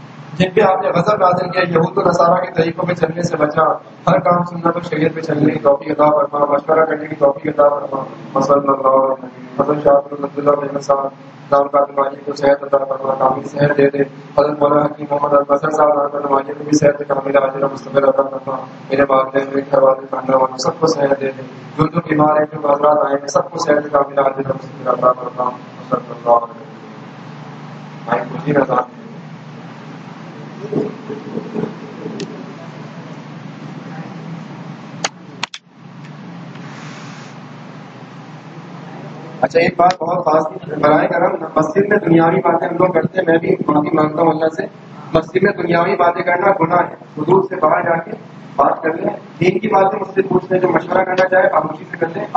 جن پہ آپ نے غضب نازل کیا، یہود و نصارہ کے طریقوں میں چلنے سے بچا. ہر کام سننا تو شریعت پہ چلنے کی توفیق عطا فرما، مشورہ کرنے کی توفیق عطا فرما. صلی اللہ علیہ وسلم. حضرت شاہ عبد اللہ بن صاحب نام کا نمانی کو صحت عطا فرما، کامل صحت دے دے. حضرت مولانا حکیم محمد البصر صاحب نام کا نمانی کو بھی صحت کامل عاجل مستقل عطا فرما. میرے والدین میرے گھر والے خاندان والوں سب کو صحت دے دے. جو جو بیمار ہیں، جو حضرات آئے ہیں، سب کو صحت کامل عاجل مستقل عطا فرما. صلی اللہ علیہ وسلم. بھائی مجھے رضا اچھا ایک بات بہت خاص تھی، برائے کرم مسجد میں دنیاوی باتیں ہم لوگ کرتے ہیں، میں بھی معافی مانگتا ہوں اللہ سے. مسجد میں دنیاوی باتیں کرنا گناہ ہے. حدود سے باہر جا کے بات کر لیں، دین کی باتیں مجھ سے پوچھ لیں، جو مشورہ کرنا چاہے خاموشی سے کر لیں.